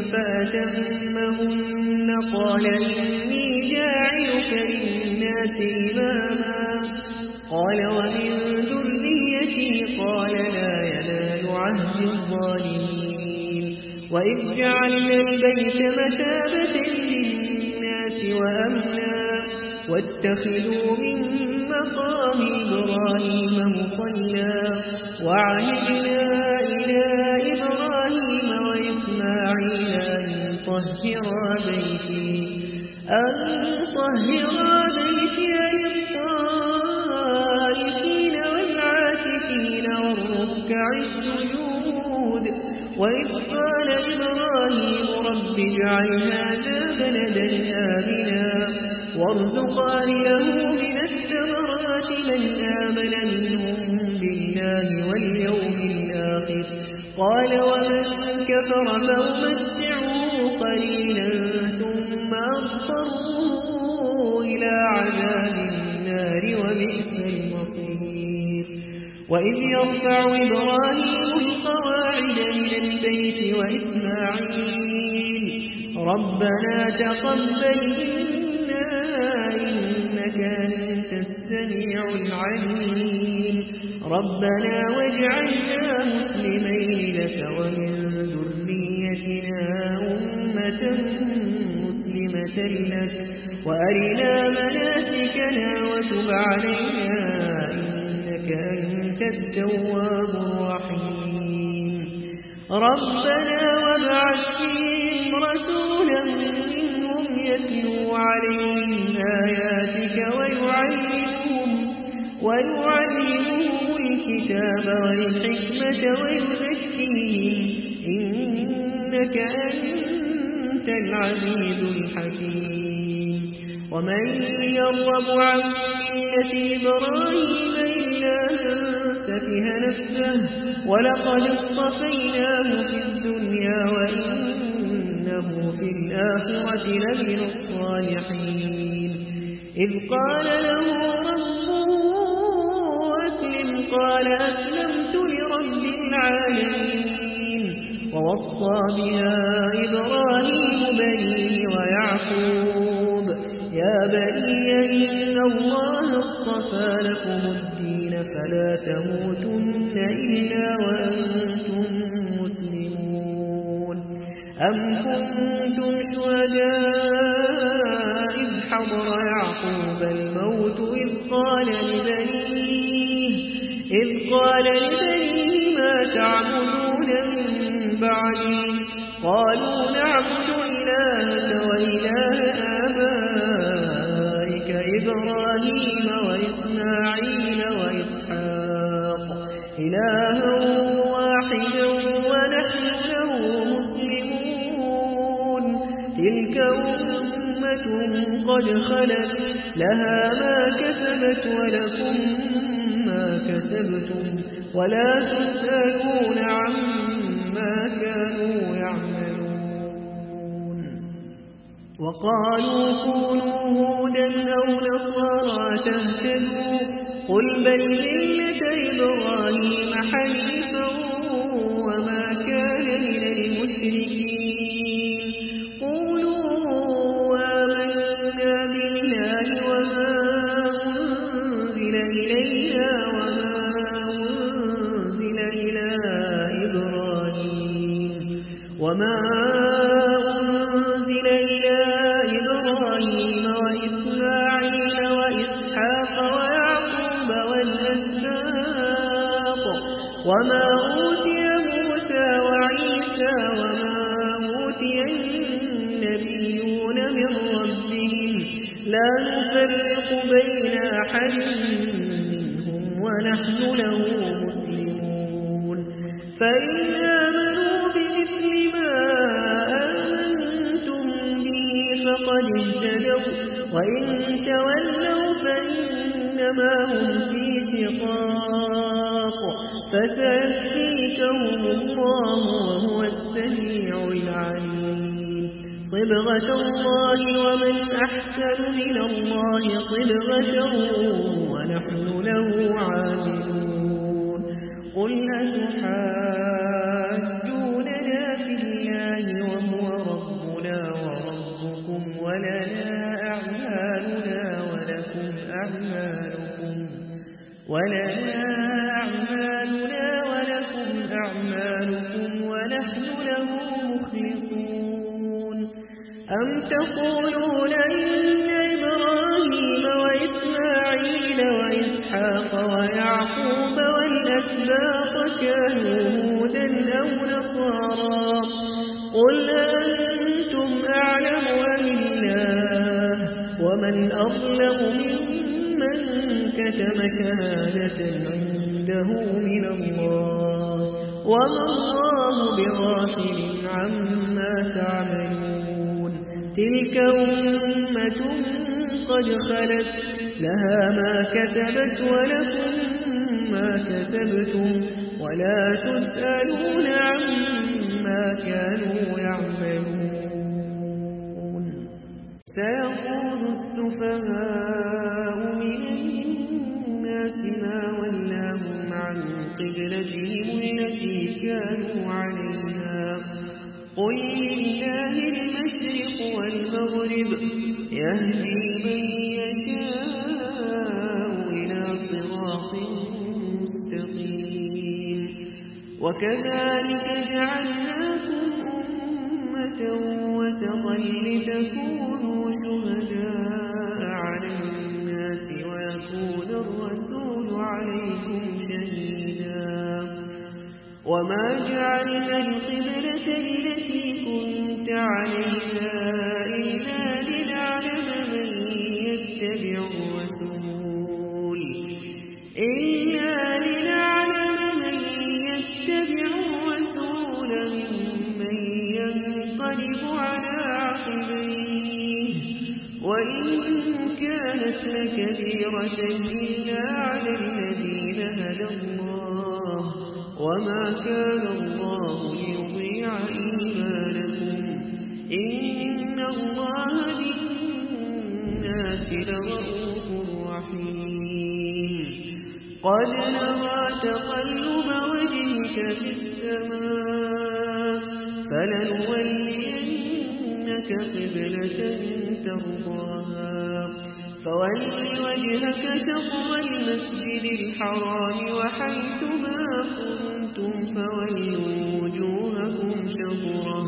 فأتمهن قال إني جاعلك للناس إماما قال ومن ذريتي قال لا ينال عهد الظالمين وإذ جعلنا البيت مثابة للناس وأمنا واتخذوا من مقام إبراهيم مصلى وعهدنا إلى إبراهيم وإسماعيل أن طهرا بيتي أن طهرا بيتي للطائفين والعاكفين والركع السجود وإذ قال إبراهيم رب اجعل هذا بلدا آمنا وارزق أهله من الثمرات من آمن منهم بالله واليوم الآخر قال ومن كفر فأمتعه قليلا ثم أضطره إلى عذاب النار وبئس المصير وإذ يرفع إبراهيم القواعد من البيت وإسماعيل ربنا تقبل منا إنك أنت السميع العليم ربنا واجعلنا مسلمين لك ومن ذريتنا أمة مسلمة لك وأرنا مناسكنا وتب علينا إنك أنت التواب الرحيم ربنا وابعث فيهم رسولا منهم يتلو عليهم آياتك ويعلمهم ويعلمهم الكتاب والحكمة ويزكيهم إنك أنت العزيز الحكيم ومن يرغب عن ملة إبراهيم إلا من سفه نفسه ولقد اصطفيناه في الدنيا وإنه في الآخرة لمن الصالحين إذ قال له ربه أسلم قال أسلمت لرب العالمين ووصى بها إبراهيم بنيه ويعقوب يا بني إن الله اصطفى لكم الدين فلا تموتن إلا وأنتم مسلمون أم كنتم شهداء إذ حضر يعقوب الموت إذ قال لبنيه إذ قال لبنيه ما تعبدون من بعدي قالوا نعبد إلهك وإله آبائك إبراهيم وإسماعيل وإسحاق إلها واحدا ونحن له مسلمون تلك أمة قد خلت لها ما كسبت ولكم ما كسبتم ولا تسألون عما كانوا يعملون وقالوا كونوا هودا أو نصارى تهتدوا قل بل ملة إبراهيم حنيفا وما كان من المشركين قولوا آمنا بالله وما أنزل إلينا وما أنزل إلى إبراهيم وما أنزل إلى إبراهيم وإسماعيل وإسحاق ويعقوب والأسباط وما أوتي موسى وعيسى وما أوتي النبيون من ربهم لا نفرق بين أحد منهم ونحن له مسلمون فإن آمنوا بمثل ما آمنتم به فقد اهتدوا وإن تولوا فإنما هم في شقاق فسيكفيكهم الله وهو السميع العليم صبغة الله ومن أحسن من الله صبغة ونحن له عابدون قل أتحاجوننا في الله وهو ربنا وربكم ولنا أعمالنا ولكم أعمالكم ولنا أعمالنا ولكم أعمالكم ونحن له أم تقولون إن إبراهيم وإسماعيل وإسحاق ويعقوب والأسباط كانوا هودا أو نصارى قل أنتم أعلم أم الله ومن أظلم ممن كتم شهادة عنده من الله وما الله بغافل عما تعملون تلك أمة قد خلت لها ما كسبت ولكم ما كسبتم ولا تسألون عما كانوا يعملون سيقول السفهاء من الناس ما ولاهم عن قبلتهم التي كانوا عليها قل لله المشرق والمغرب يهدي من يشاء إلى صراط مستقيم وكذلك جعلناكم أمة وسطا لتكونوا شهداء على الناس ويكون الرسول عليكم شهيدا وما جعلنا القبلة التي كنت عليها إلا لنعلم من يتبع الرسول إلا لنعلم من يتبع الرسول ممن ينقلب على عقبيه وإن كانت لكبيرة إلا على الذين هدى الله وما كان الله ليضيع إيمانكم إن الله بالناس لرؤوف رحيم قد نرى تقلب وجهك في السماء فلنولينك قبلة ترضاها فول وجهك شطر المسجد الحرام وحيثما كنتم فولوا وجوهكم شطره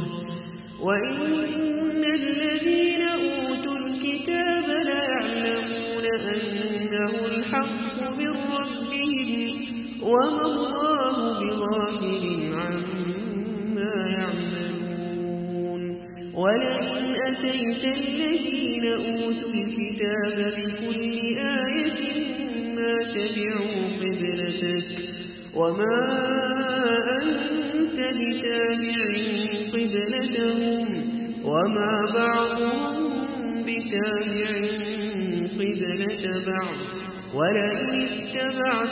وإن الذين أوتوا الكتاب ليعلمون أنه الحق من ربهم وما الله بغافل عما يعملون ولئن أتيت الذين أوتوا الكتاب بكل آية ما تبعوا قبلتك وما أنت بتابع قبلتهم وما بعضهم بتابع قبلة بعض ولئن اتبعت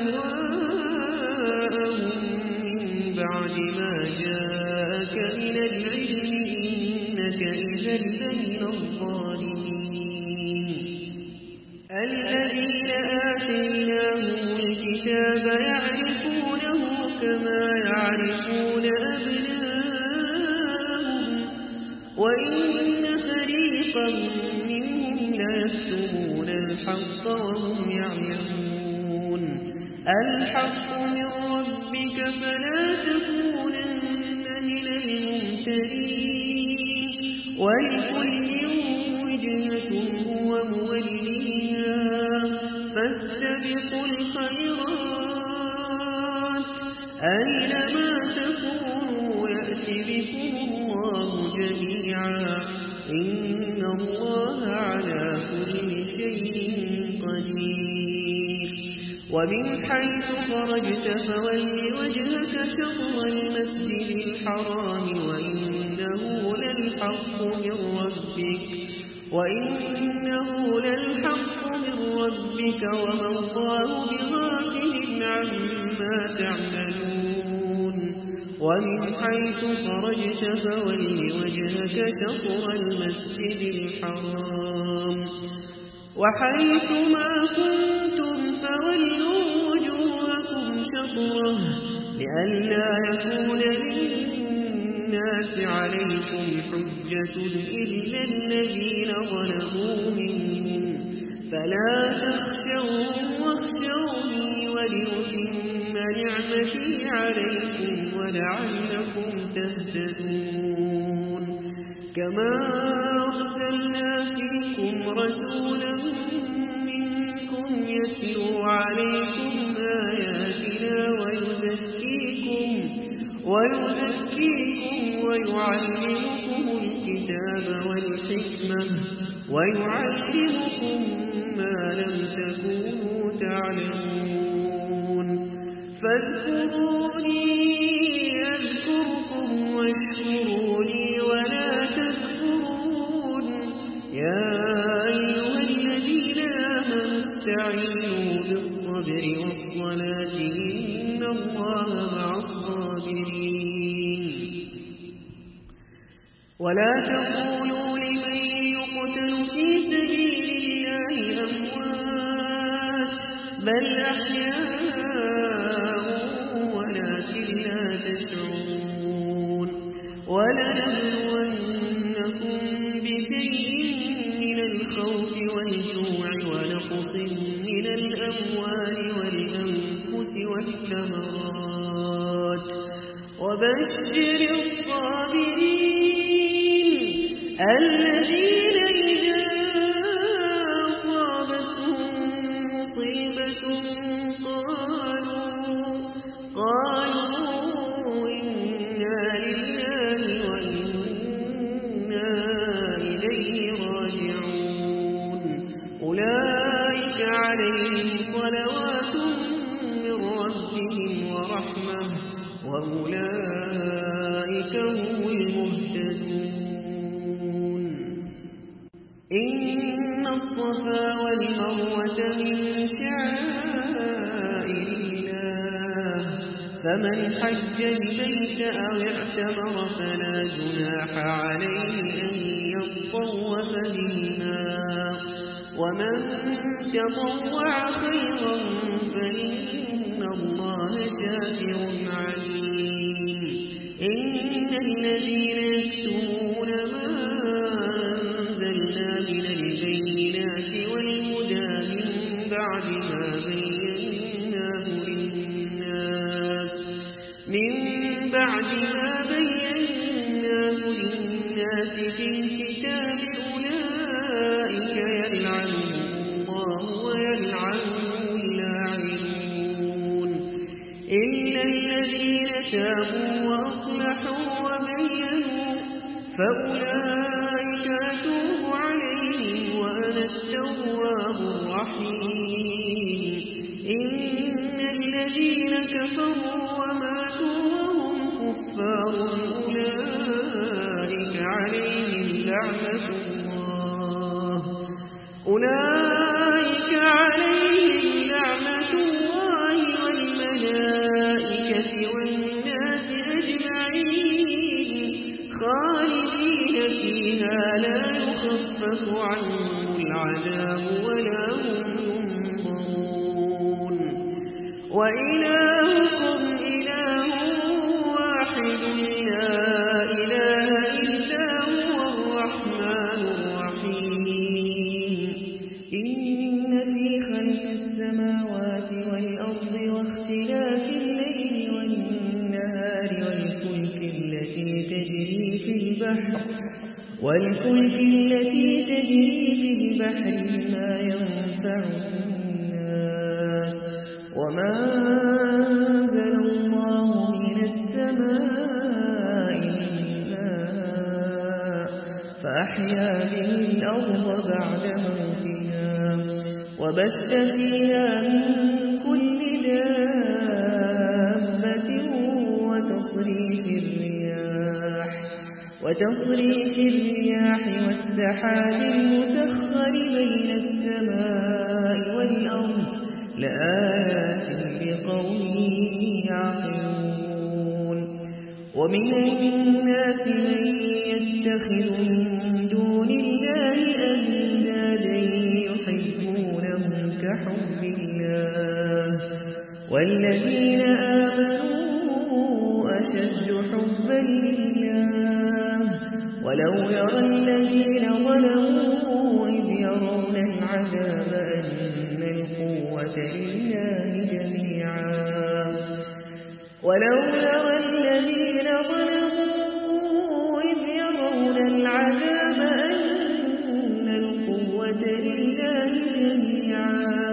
أهواءهم من بعد ما جاءك من العلم إنك إذا لمن الظالمين الذين آتيناهم الكتاب يعرفونه كما يعرفون أبناءهم وإن فريقا منهم ليكتمون الحق وهم يعلمون الحق من ربك فلا تكونن من الممترين ولكل وجهة هو موليها فاستبقوا الخيرات أينما تكونوا يأتي بكم الله جميعا إن الله على كل شيء قدير ومن حيث خرجت فول وجهك شطر المسجد الحرام وإنه للحق من ربك وإنه للحق من ربك وما الله بغافل عما تعملون ومن حيث خرجت فول وجهك شطر المسجد الحرام وحيث ما كنتم فولوا وجوهكم شطره لئلا يكون للناس عليكم حجة إلا الذين ظلموا منهم فلا تخشوهم واخشوني ولأتم نعمتي عليكم ولعلكم تهتدون كما أرسلنا فيكم رسولا منكم يتلو عليكم آياتنا ويزكيكم ويزكيكم ويعلمكم الكتاب والحكمة ويعلمكم ما لم تكونوا تعلمون فاذكروني أذكركم واشكروا لي ولا تكفرون يا أيها الذين آمنوا استعينوا بالصبر والصلاة إن الله مع الصابرين ولا تقولوا لمن يقتل في سبيل الله أموات بل أحياء ولكن لا تشعرون ولنبلونكم بشيء من الخوف والجوع ونقص من الأموال والأنفس والثمرات وبشر الصابرين الذين إذا أصابتهم مصيبة قالوا قالوا إنا لله وإنا إليه راجعون أولئك عليهم صلوات من ربهم ورحمة وأولئك هم المهتدون إن الصفا والمروة من شعائر الله فمن حج البيت أو اعتمر فلا جناح عليه أن يطوف بهما ومن تطوع خيرا فإن الله شاكر عليم إن الذين يكتمون ما أنزلنا من البينات والهدى من بعد ما بيناه للناس من بعد ما بيناه للناس في الكتاب أولئك يلعنهم الله ويلعنهم اللاعنون إلا الذين تابوا وأصلحوا وبينوا فأولئك أتوب عليهم وأنا التواب الرحيم إن الذين كفروا وماتوا وهم كفار أولئك عليهم لعنة الله أولئك عليهم لعنة الله والملائكة والناس أجمعين خالدين فيها لا يخفف عنهم العذاب ولا هم ينظرون وإلهكم إله واحد لا إله إلا هو الرحمن الرحيم إن في خلق السماوات والأرض واختلاف الليل والنهار والفلك التي تجري في البحر والفلك التي تجري في البحر بما ينفع الناس وما أنزل الله من السماء من ماء فأحيا به الأرض بعد موتها وبث فيها من كل دابة وتصريف الرياح وتصريف الرياح والسحاب المسخر بين السماء والأرض لآيات لقوم يعقلون ومن الناس من يتخذ من دون الله أندادا يحبونهم كحب الله والذين آمنوا أشد حبا لله ولو يرى الذين ظلموا إذ يرون العذاب أن القوة لله جميعا ولو يرى الذين ظلموا إذ يرون العذاب أن القوة لله جميعا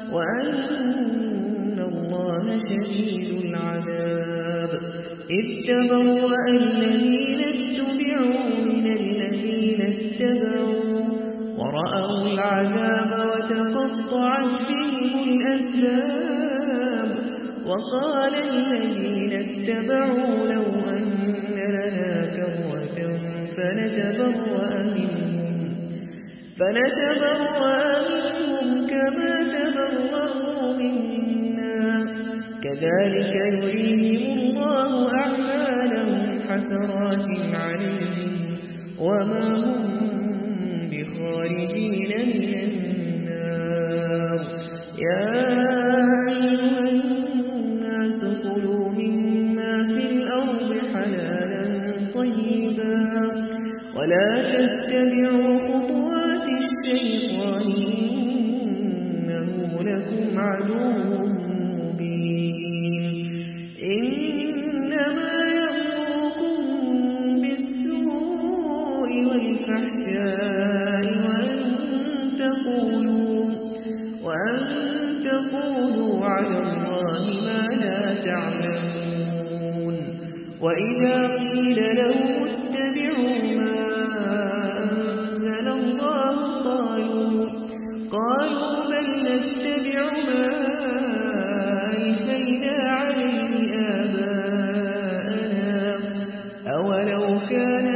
وأن الله شديد العذاب إذ تبرأ الذين اتبعوا من الذين اتبعوا ورأوا العذاب وتقطعت بهم الأسباب وقال الذين اتبعوا لو أن لنا كرة فنتبرأ منهم فنتبرأ منهم كما تبرأوا منا كذلك يريهم الله أعمالهم حسرات عليهم وما هم بخارجين من النار يا أيها الناس كلوا مما في الأرض حلالا طيبا ولا تتبعوا خطوات الشيطان إنه لكم عدو مبين إنما يأمركم بالسوء والفحشاء وأن تقولوا وأن تقولوا على الله ما لا تعلمون وإذا قيل لهم اتبعوا ما أنزل الله قالوا قالوا بل نتبع ما ألفينا عليه آباءنا أولو كان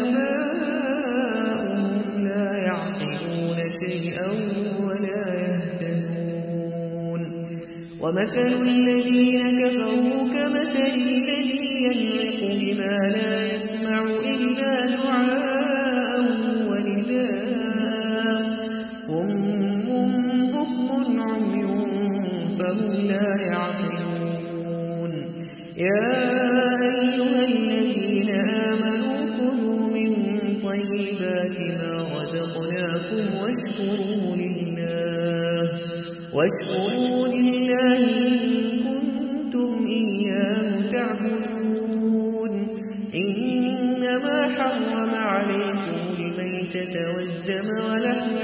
آباؤهم لا يعقلون شيئا ولا يهتدون ومثل الذين كفروا كمثل الذي ينعق بما لا يسمع إلا دعاء ونداء صم بكم عمي فهم لا يعقلون يا أيها الذين آمنوا كلوا من طيبات ما رزقناكم واشكروا لله واشكروا لله إن كنتم إياه تعبدون إنما حرم عليكم الميتة والدم ولحم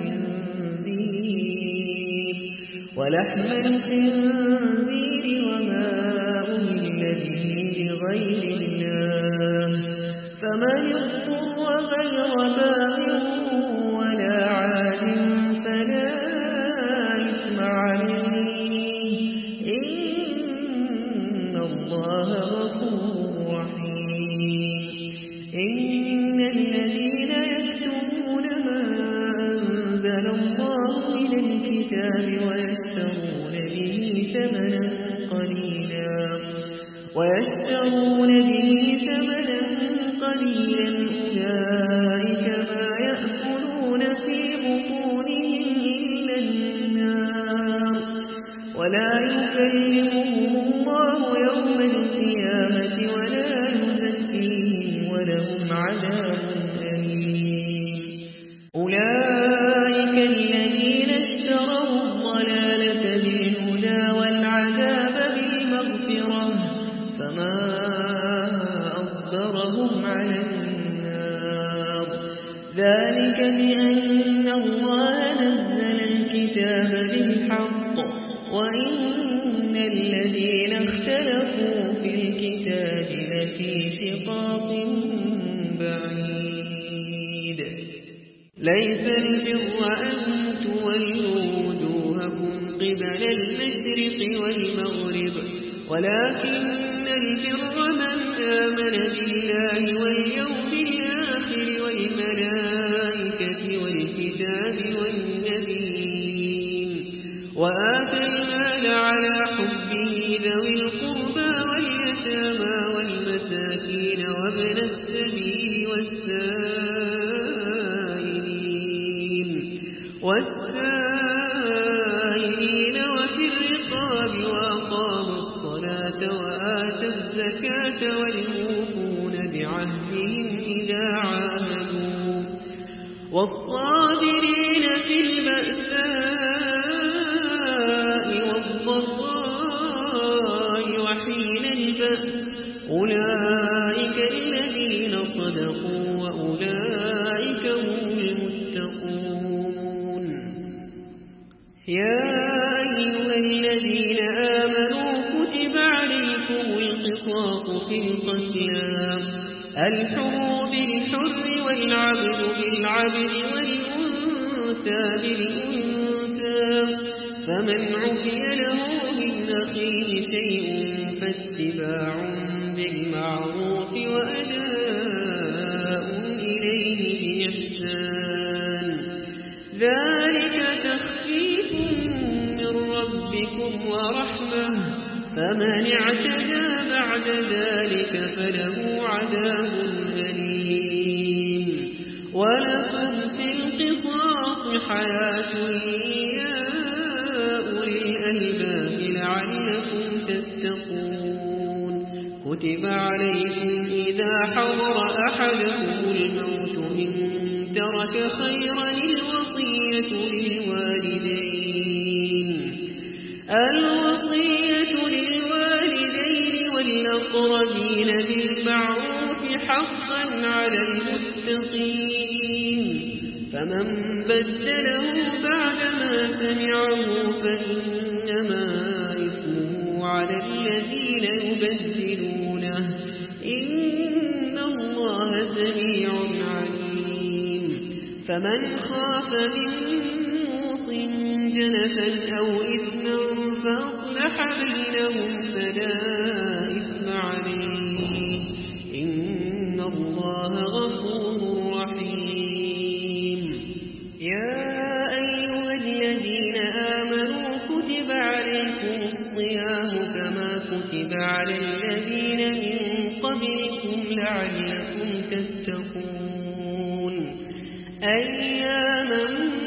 الخنزير ولحم الخنزير وما أهل به لغير الله فمن اضطر غير باغ ولا عاد فلا إثم عليه إن الله غفور رحيم إن الذين يكتمون ما أنزل الله من الكتاب ويشترون به ثمنا قليلا ويشترون به ثمنا قليلا أولئك ما يأكلون في بطونهم إلا النار ولا يكلمهم الله يوم القيامة ولا يزكيهم ولهم عذاب أليم أولئك الذين اشتروا الضلالة بالهدى والعذاب بالمغفرة فما أصبرهم على النار ذلك بأن الله نزل الكتاب بالحق وإن الذين اختلفوا في الكتاب لفي شقاق بعيد ليس البر أن تولوا وجوهكم قبل المشرق والمغرب ولكن البر من آمن بالله واليوم الآخر والملائكة والكتاب والنبيين وآتى المال على حبه ذوي القربى واليتامى والمساكين وابن السبيل والسائلين والسائلين وفي الرقاب وأقاموا الصلاة وآتوا الزكاة والموفون بعهدهم إذا عاهدوا والصابرين في البأساء والضراء وحين البأس أولئك الذين صدقوا وأولئك يا أيها الذين آمنوا كتب عليكم القصاص في القتلى الحر بالحر والعبد بالعبد والأنثى بالأنثى فمن عفي له من أخيه شيء فاتباع بالمعروف وأداء إليه بإحسان ذلك تخفيف من ربكم ورحمة فمن اعتدى بعد ذلك فله عذاب أليم ولكم في القصاص حياة يا أولي الألباب لعلكم تتقون كتب عليكم إذا حضر أحدكم الموت إن ترك خيرا الوصية للوالدين الوصية للوالدين والأقربين بالمعروف حقا على المتقين فمن بدله بعدما سمعه فإنما إثمه على الذين يبدلونه إن الله سميع عليم فمن خاف من موص جنفا أو إثما فأصلح بينهم فلا إثم عليه إن الله غفور رحيم يا أيها الذين آمنوا كتب عليكم الصيام كما كتب على الذين من قبلكم لعلكم تتقون أياما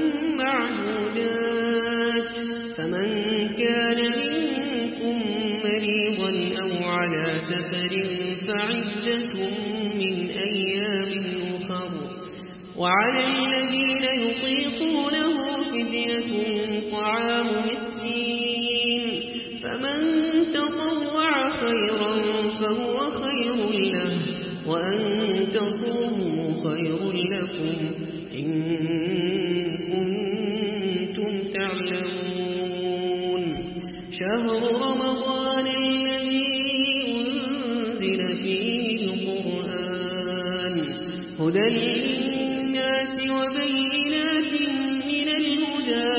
معدودات فمن كان منكم مريضا أو على سفر فعدة من أيام أخر وعلى الذين يطيقونه فدية طعام مسكين فمن تطوع خيرا فهو خير له وأن تصوموا خير لكم إن كنتم تعلمون شهر رمضان الذي أنزل فيه القرآن هدى للناس وبينات من الهدى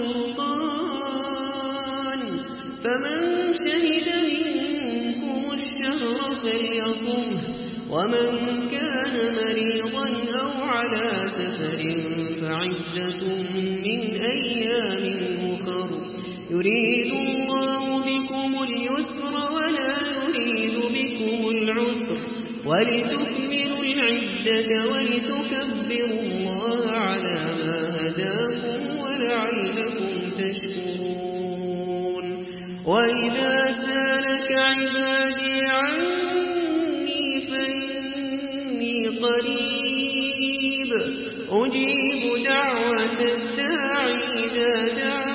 والفرقان فمن شهد منكم الشهر فليصمه ومن كان مريضا أو على سفر فعدة من أيام أخر يريد الله بكم اليسر ولا يريد بكم العسر ولتكملوا العدة ولتكبروا الله على ما هداكم ولعلكم تشكرون وإذا سالك عبادي عني فإني قريب أجيب دعوة الداعي إذا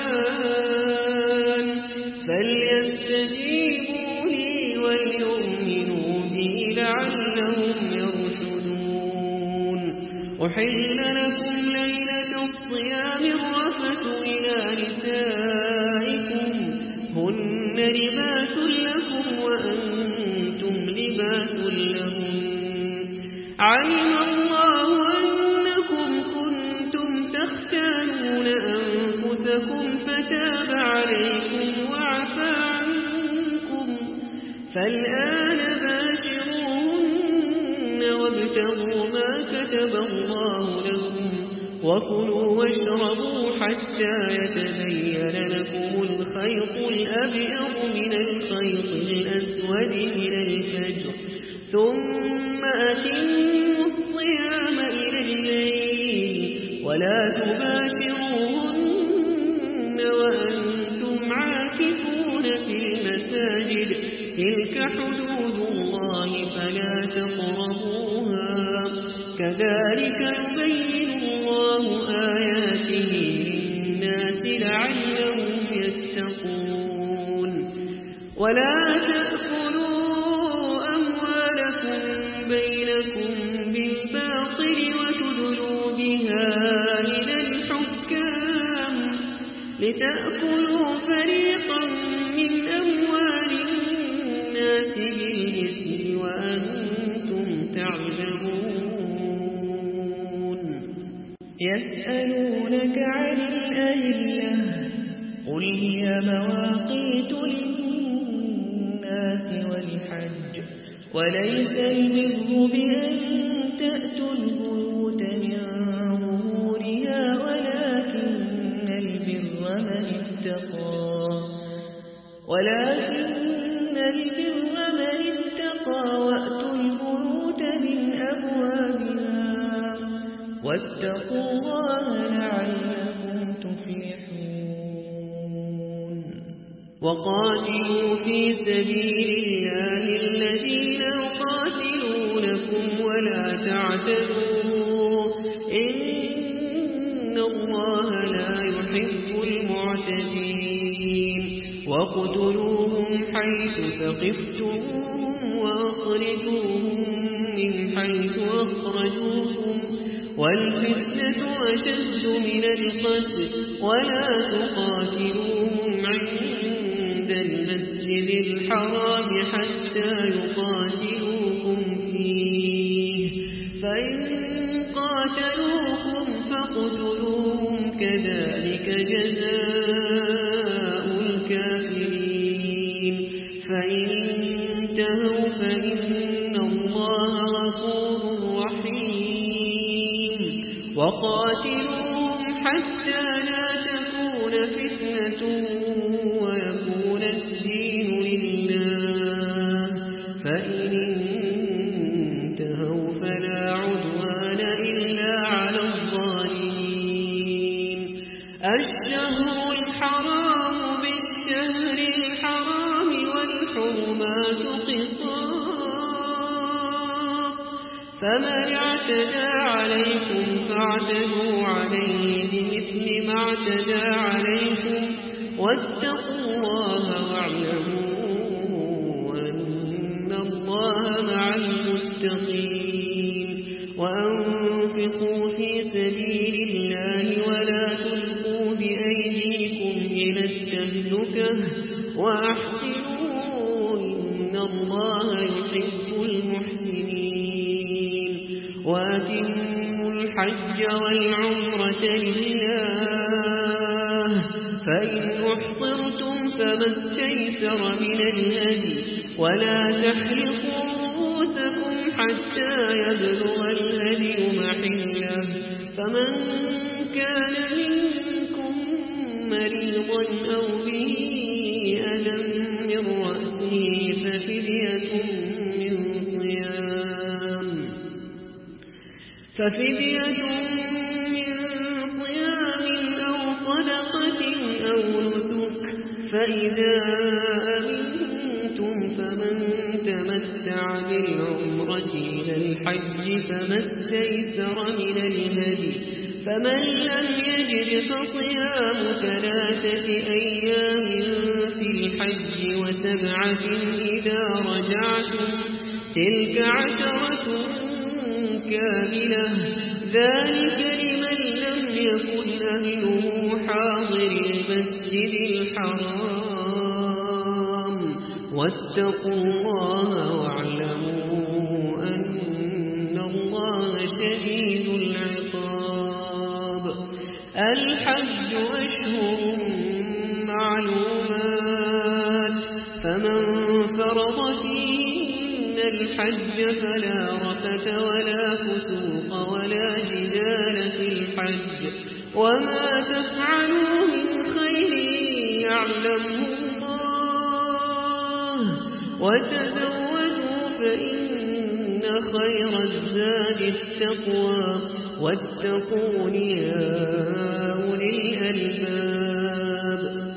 دعان فليستجيبوا لي وليؤمنوا بي لعلهم يرشدون أحل لكم ليلة الصيام الرفث إلى نسائكم هن لباس لكم وأنتم لباس لهم علم الله أنكم كنتم تختانون أنفسكم فتاب عليكم وعفى عنكم فالآن باشروهن وابتغوا ما كتب الله لكم وكلوا واشربوا حتى يتبين لكم الخيط الأبيض من الخيط الأسود من الفجر ثم أتموا الصيام إلى الليل ولا تباشروهن وأنتم عاكفون في المساجد تلك حدود الله فلا تقربوها كذلك يبين الله آياته للناس لعلهم يتقون ولا تأكلوا أموالكم بينكم بالباطل وتدلوا بها إلى الحكام لتأكلوا فريقا من أموال الناس بالإثم وأنتم تعلمون يسألونك عن الأهلة قل هي مواقيت للناس والحج وليس البر بأن تأتوا البيوت من ظهورها ولكن البر من اتقى ولكن البر من اتقى وأتوا البيوت من أبوابها واتقوا الله لعلكم تفلحون وقاتلوا في سبيل الله الذين يقاتلونكم ولا تعتدوا إن الله لا يحب المعتدين وقتلوهم حيث ثقفتموهم وأخرجوهم من حيث أخرجوكم والفتنة أشد من القتل ولا تقاتلوهم عند المسجد الحرام حتى يقاتلوكم فيه فإن قاتلوكم فاقتلوهم كذلك جزاء الكافرين فإن انتهوا فإن الله غفور رحيم وقاتلوهم حتى لا تكون فتنة ويكون الدين لله فإن انتهوا فلا عدوان إلا على الظالمين الشهر الحرام بالشهر الحرام والحرمات قصاص فمن اعتدى عليكم فاعتدوا عليه بمثل ما اعتدى عليكم واتقوا الله واعلموا أن الله مع المتقين وأنفقوا في سبيل الله ولا تلقوا بأيديكم إلى التهلكة وأحسنوا إن الله يحب المحسنين وأتموا الحج والعمرة لله فإن أحصرتم فما استيسر من الهدي ولا تحلقوا رؤوسكم حتى يبلغ الهدي محله فمن كان منكم مريضا أو به أذى من رأسه ففدية من صيام ففدية من صيام أو صدقة أو نسك فإذا أمنتم فمن تمتع بالعمرة إلى الحج فما استيسر من الهدي فمن لم يجد فصيام ثلاثة أيام في الحج وسبعة إذا رجعتم تلك عشرة كاملة ذلك لمن لم يكن أهله حاضر المسجد الحرام واتقوا الله واعلموا أن الله شديد العقاب الحج أشهر معلومات فمن فرض فيهن الحج فلا رفث ولا فسوق ولا جدال في الحج وما تفعلوا من خير يعلمه الله وتزودوا فإن خير الزاد التقوى واتقون يا أولي الألباب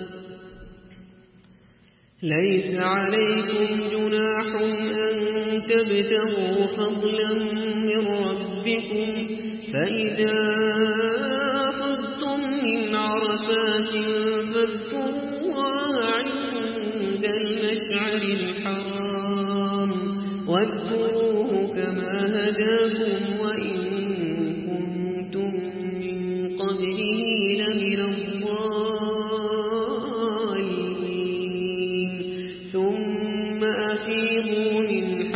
ليس عليكم جناح أن تبتغوا فضلا من ربكم فإذا أفضتم من عرفات فاذكروا الله عند المشعر الحرام واذكروه كما هداكم وإن كنتم من قبله لمن الضالين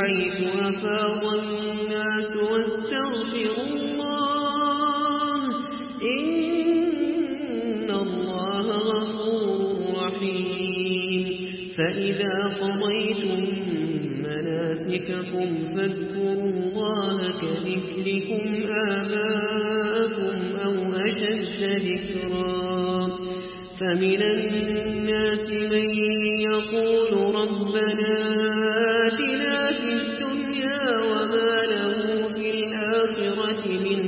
حيث أفاض الناس واستغفروا الله إن الله غفور رحيم فإذا قضيتم مناسككم فاذكروا الله كذكركم آباءكم أو أشد ذكرا فمن الناس من يقول ربنا آتنا في الدنيا وما له في الآخرة من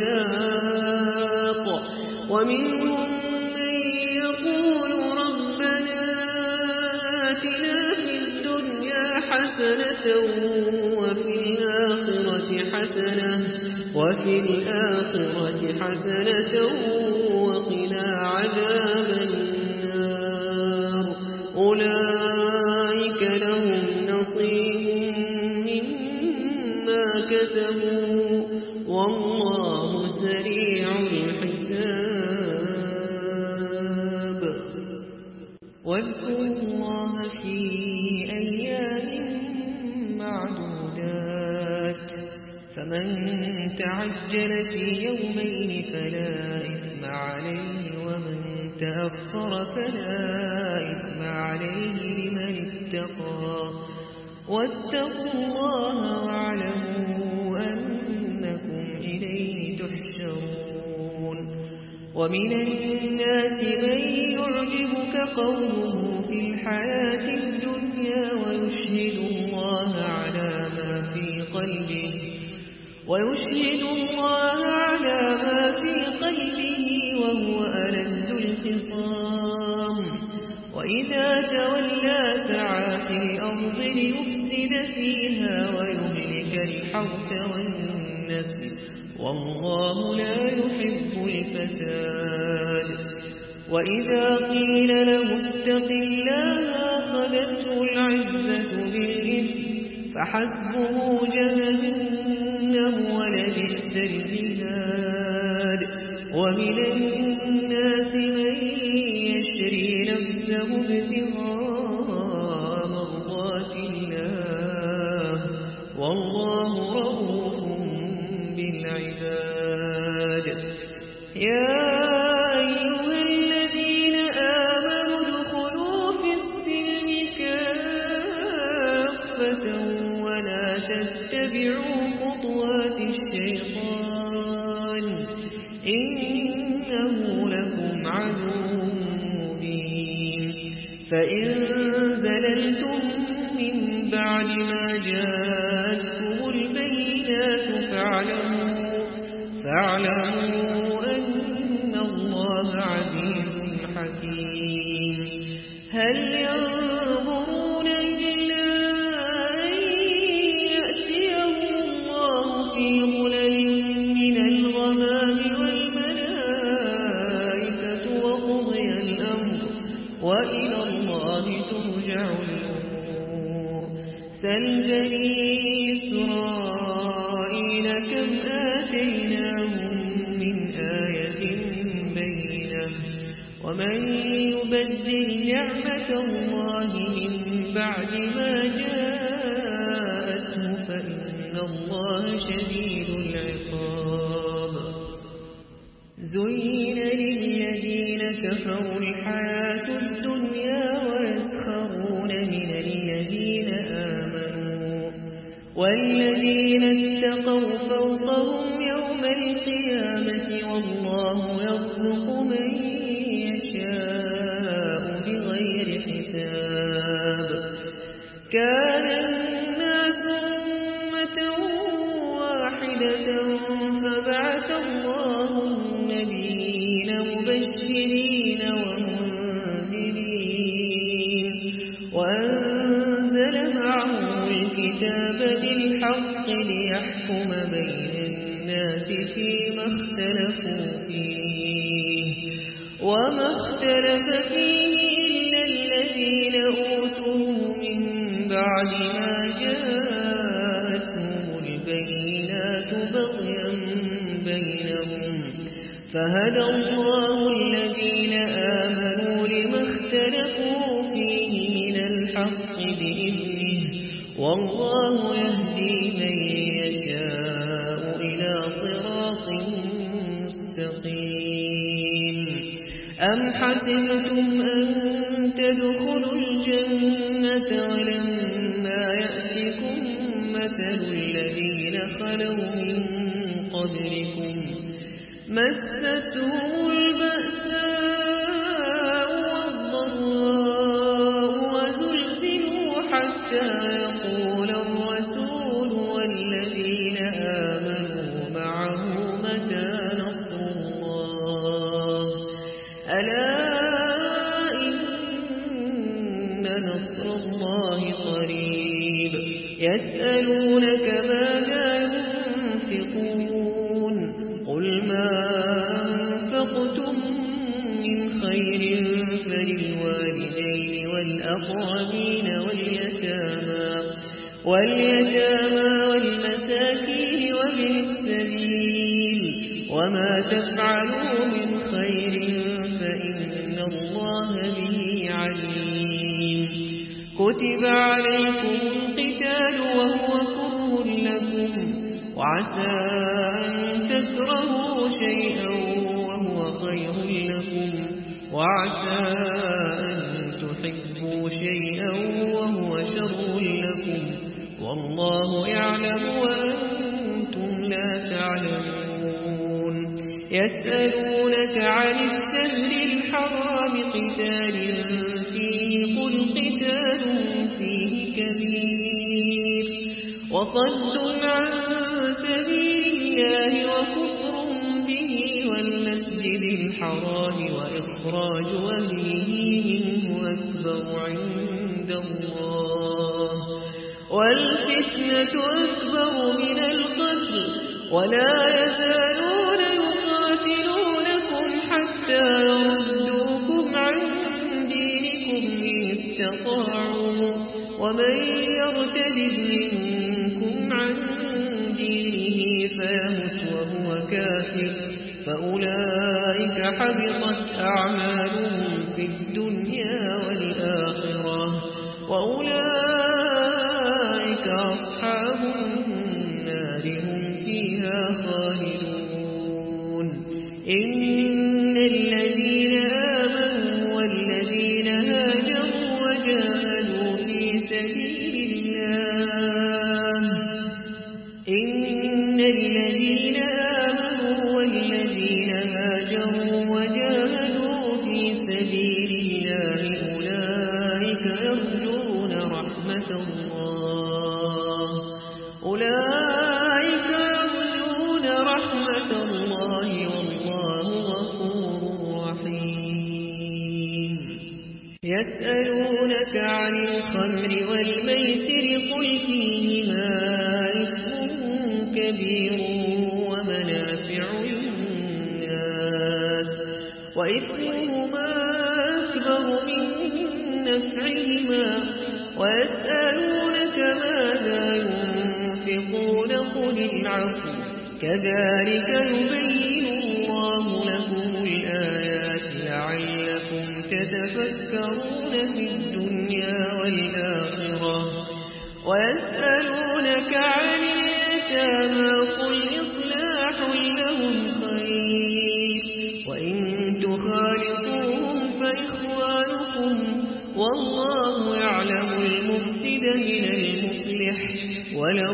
خلاق ومنهم من يقول ربنا آتنا في الدنيا حسنة وفي الآخرة حسنة وفي الآخرة حسنة وقنا عذاب النار أولئك لهم نصيب مما كسبوا والله سريع الحساب واذكروا الله في أيام معدودات فمن تعجل في يومين فلا إثم عليه ومن تأخر فلا إثم عليه لمن اتقى واتقوا الله واعلموا أنكم إليه تحشرون ومن الناس من يعجبك قوله في الحياة الدنيا ويشهد الله على ما في قلبه ويشهد الله على ما في قلبه وهو ألد الخصام وإذا تولى سعى في الأرض ليفسد فيها ويهلك الحرث والنسل والله لا يحب الفساد وإذا قيل له اتق الله أخذته العزة بالإثم فحسبه جهنم ولبئس المهاد ومن الناس من يشري نفسه ابتغاء مرضات الله والله رؤوف بالعباد يا أيها الذين آمنوا ادخلوا في السلم كافة ولا تتبعوا خطوات الشيطان إنه لكم عدو مبين فإن زللتم من بعد ما جاءتكم البينات فاعلموا فاعلموا أن الله عزيز حكيم هل ينظرون إلا أن يأتيهم الله في ظلل من الغمام والملائكة وقضي الأمر وإلى الله ترجع الأمور سل بني إسرائيل كم آتيناهم من آية بينة ومن يبدل نعمة الله من بعد ما جاءته فإن الله شديد العقاب زين للذين كفروا الحياة الدنيا ويسخرون من الذين آمنوا والذين اتقوا فوقهم يوم القيامة والله يرزق من يشاء بغير حساب كان الناس أمة واحدة فبعث الله النبيين مبشرين ومنذرين وأنزل معهم الكتاب بالحق ليحكم بين الناس فيما اختلفوا فيه وما اختلف فيه إلا الذين أوتوه من بعد ما جاءتهم البينات بغيا بينهم فهدى الله الذين آمنوا لما اختلفوا فيه من الحق بإذنه والله والله يهدي من يشاء إلى صراط مستقيم أم حسبتم أن تدخلوا الجنة ولما يأتكم مثل الذين خلوا من قبلكم مستهم البأساء والضراء وزلزلوا حتى يقول الرسول والذين آمنوا معه متى نصر الله ألا إن نصر الله قريب يسألونك ماذا ينفقون قل ما أنفقتم من خير فللوالدين والأقربين واليتامى واليتامى والمساكين وابن السبيل وما تفعلوا من خير فإن الله به عليم كتب عليكم القتال وهو كره لكم وعسى أن تكرهوا شيئا وهو خير لكم وعسى أن تحبوا شيئا وهو شر لكم والله يعلم وأنتم لا تعلمون يسألونك عن الشهر الحرام قتال فيه قل قتال فيه كبير وصد عن سبيل الله وكفر به والمسجد الحرام وإخراج أهله منه أكبر عند الله والفتنة أكبر من القتل ولا يزالون يقاتلونكم حتى يردوكم عن دينكم إن استطاعوا ومن يرتد منكم عن دينه فيمت وهو كافر فأولئك حبطت أعمالهم في الدنيا والآخرة وأولئك أصحاب النار هم فيها خالدون إن الذين آمنوا والذين هاجروا وجاهدوا في سبيل الله إن الذين آمنوا والذين هاجروا وجاهدوا في سبيل الله أولئك يرجون رحمة الله أولئك يرجون رحمة الله والله غفور رحيم يسألونك عن الخمر والميسر قل فيهما إثم كبير ومنافع للناس وإثمهما أكبر من نفعهما ويسألونك ماذا ينفقون قل العفو كذلك يبين الله لكم الآيات لعلكم تتفكرون في الدنيا والآخرة ويسألونك عن اليتامى قل إصلاح لهم خير وإن تخالطوهم فإخوانكم والله يعلم المفسد من المصلح ولو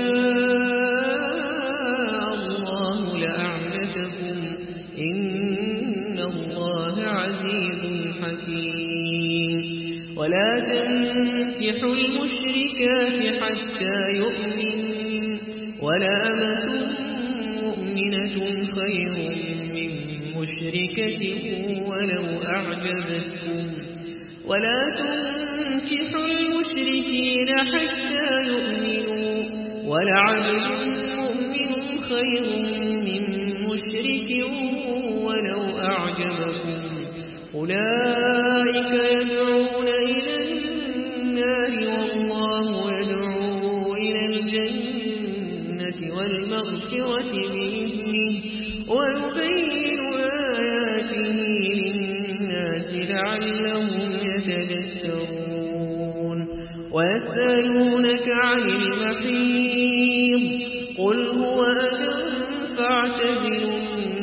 شاء الله لأعنتكم إن الله عزيز حكيم ولا تنكحوا المشركات حتى يؤمنوا ولا أمة مؤمنة خير من مشركة ولو أعجبتكم ولا تنكحوا المشركين حتى يؤمنوا ولعبد مؤمن خير من مشرك ولو أعجبكم أولئك يدعون إلى النار والله يدعو إلى الجنة والمغفرة بإذنه ويبين آياته للناس لعلهم يتذكرون ويسألونك عن المحيض قل هو أذى فاعتزلوا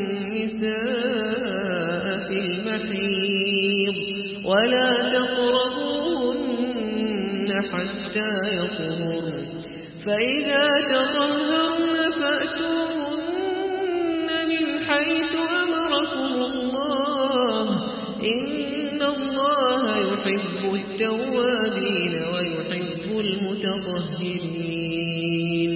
النساء في المحيض ولا تقربوهن حتى يطهرن فإذا تطهرن فأتوهن من حيث أمركم الله إن الله يحب التوابين ويحب المتطهرين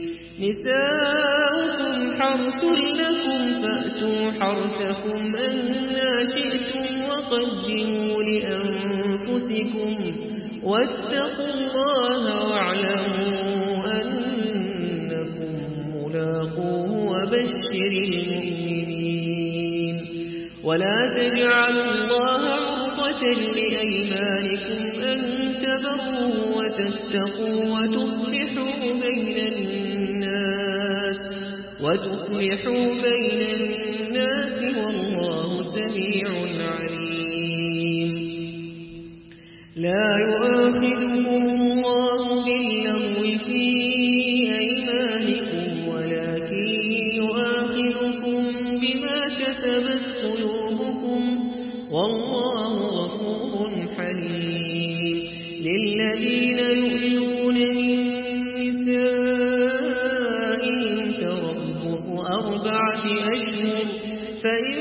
نساؤكم حرث لكم فأتوا حرثكم أنى شئتم وقدموا لأنفسكم واتقوا الله واعلموا أنكم ملاقوه وبشر المؤمنين ولا تجعلوا الله عرضة لأيمانكم أن تبروا وتتقوا وتصلحوا بين الناس وتصلحوا بين الناس والله سميع عليم لا يؤاخذكم الله باللغو في أيمانكم ولكن يؤاخذكم بما كسبت قلوبكم والله غفور حليم للذين يؤمنون من نسائهم تربص أربعة أشهر فإن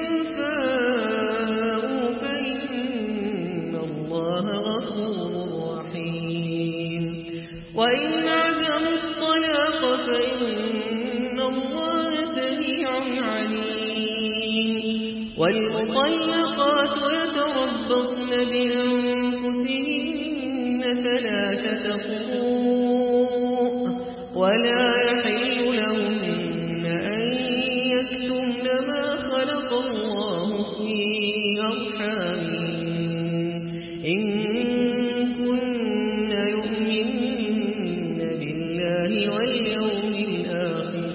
فاءوا فإن الله غفور رحيم وإن عزموا الطلاق فإن الله سميع عليم والمطلقات يتربصن بأنفسهن ثلاثة قروء ولا يحل لهن أن يكتمن ما خلق الله في أرحامهن إن كن يؤمن بالله واليوم الآخر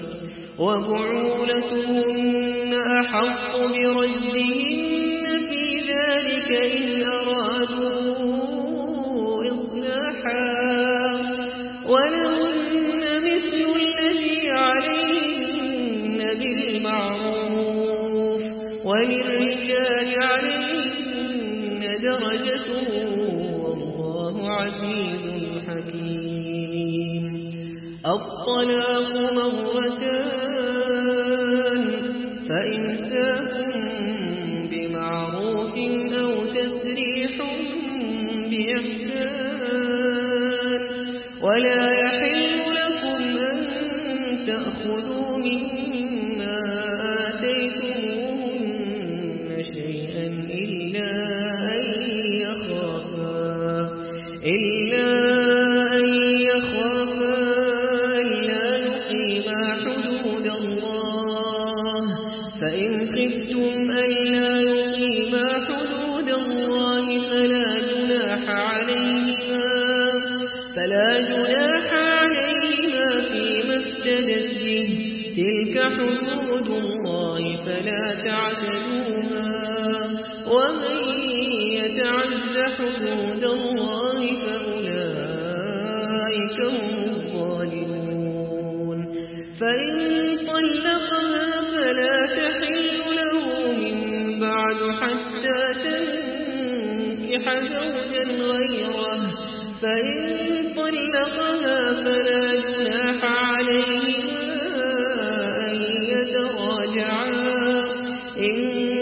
وبعولتهن أحق بردهن في ذلك إن أرادوا إصلاحا ولهن مثل الذي عليهن بالمعروف وللرجال عليهن درجة والله عزيز حكيم الطلاق مرتان فإمساك بمعروف أو تسريح بإحسان ولا يحل لكم أن تأخذوا مما آتيتموهن شيئا إلا أن يخافا إلا أن يخافا ألا يقيما حدود الله فإن خفتم ألا يقيما حدود الله فلا جناح عليهما فلا جناح عليهما فيما افتدت به تلك حدود الله فلا تعتدوها ومن يتعد حدود الله فأولئك هم الظالمون فإن طلقها فلا تحل له من بعد حتى تنكح زوجا غيره فإن طلقها فلا جناح عليهما أن يتراجعا إن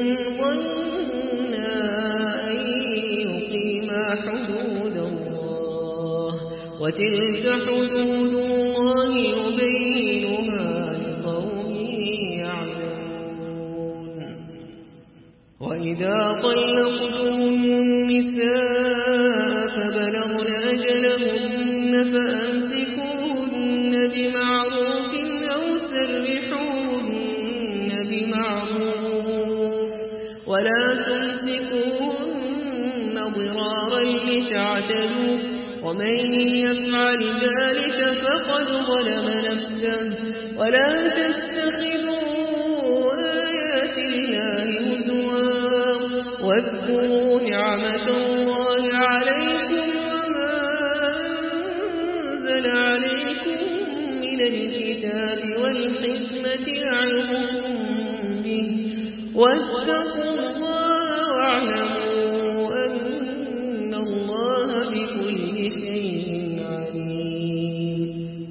ظنا أن يقيما حدود الله وتلك حدود الله يبينها لقوم يعلمون وإذا طلقتم النساء فبلغن أجلهن فأمسكوهن بمعروف أو سرحوهن بمعروف ولا تمسكوهن ضرارا لتعتدوا ومن يفعل ذلك فقد ظلم نفسه ولا تتخذوا آيات الله هزوا واذكروا نعمة الله عليكم وما عليكم من الكتاب والحكمة يعظكم به واتقوا الله واعلموا أن الله بكل شيء عليم.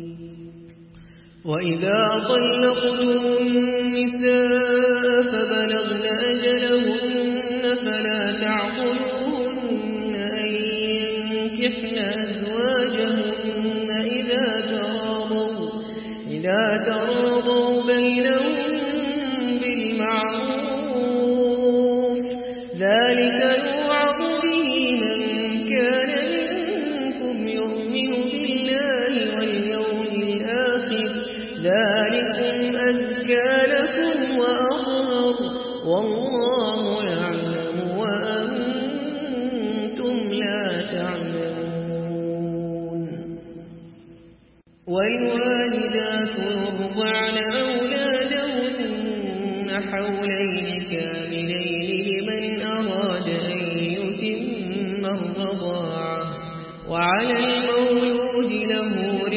وإذا طلقتم النساء فبلغن أجلهن فلا تعضلوهن أن ينكحن أزواجهن إذا تراضوا إذا تراضوا بينهم بالمعروف ذلك يوعظ به من كان منكم يؤمن بالله واليوم الآخر ذلكم أزكى لكم وأطهر والله يعلم وأنتم لا تعلمون. والوالدات يرضعن أولادهن حولين كاملين لمن أراد أن يتم الرضاعة وعلى المولود له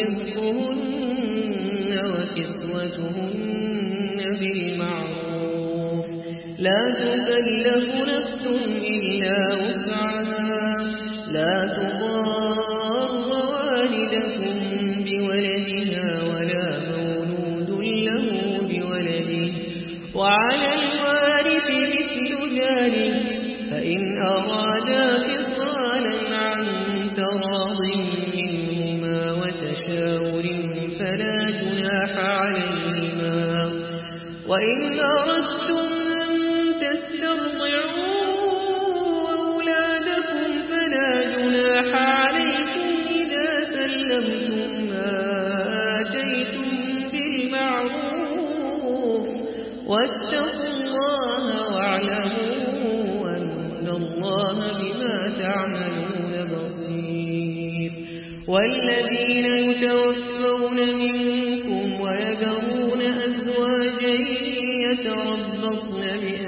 رزقهن وكسوتهن بالمعروف لا تكلف نفس إلا وسعها لا تضار والدة بولدها ولا مولود له بولده وعلى الوارث مثل ذلك فإن أرادا فصالا عن تراض منهما وتشاور فلا جناح عليهما. وإن أردتم أن تسترضعوا أولادكم فلا جناح عليكم إذا سلمتم ما آتيتم بالمعروف واتقوا الله واعلموا أن الله بما تعملون بصير. والذين يتوفون منكم ويذرون أزواجا يتربصن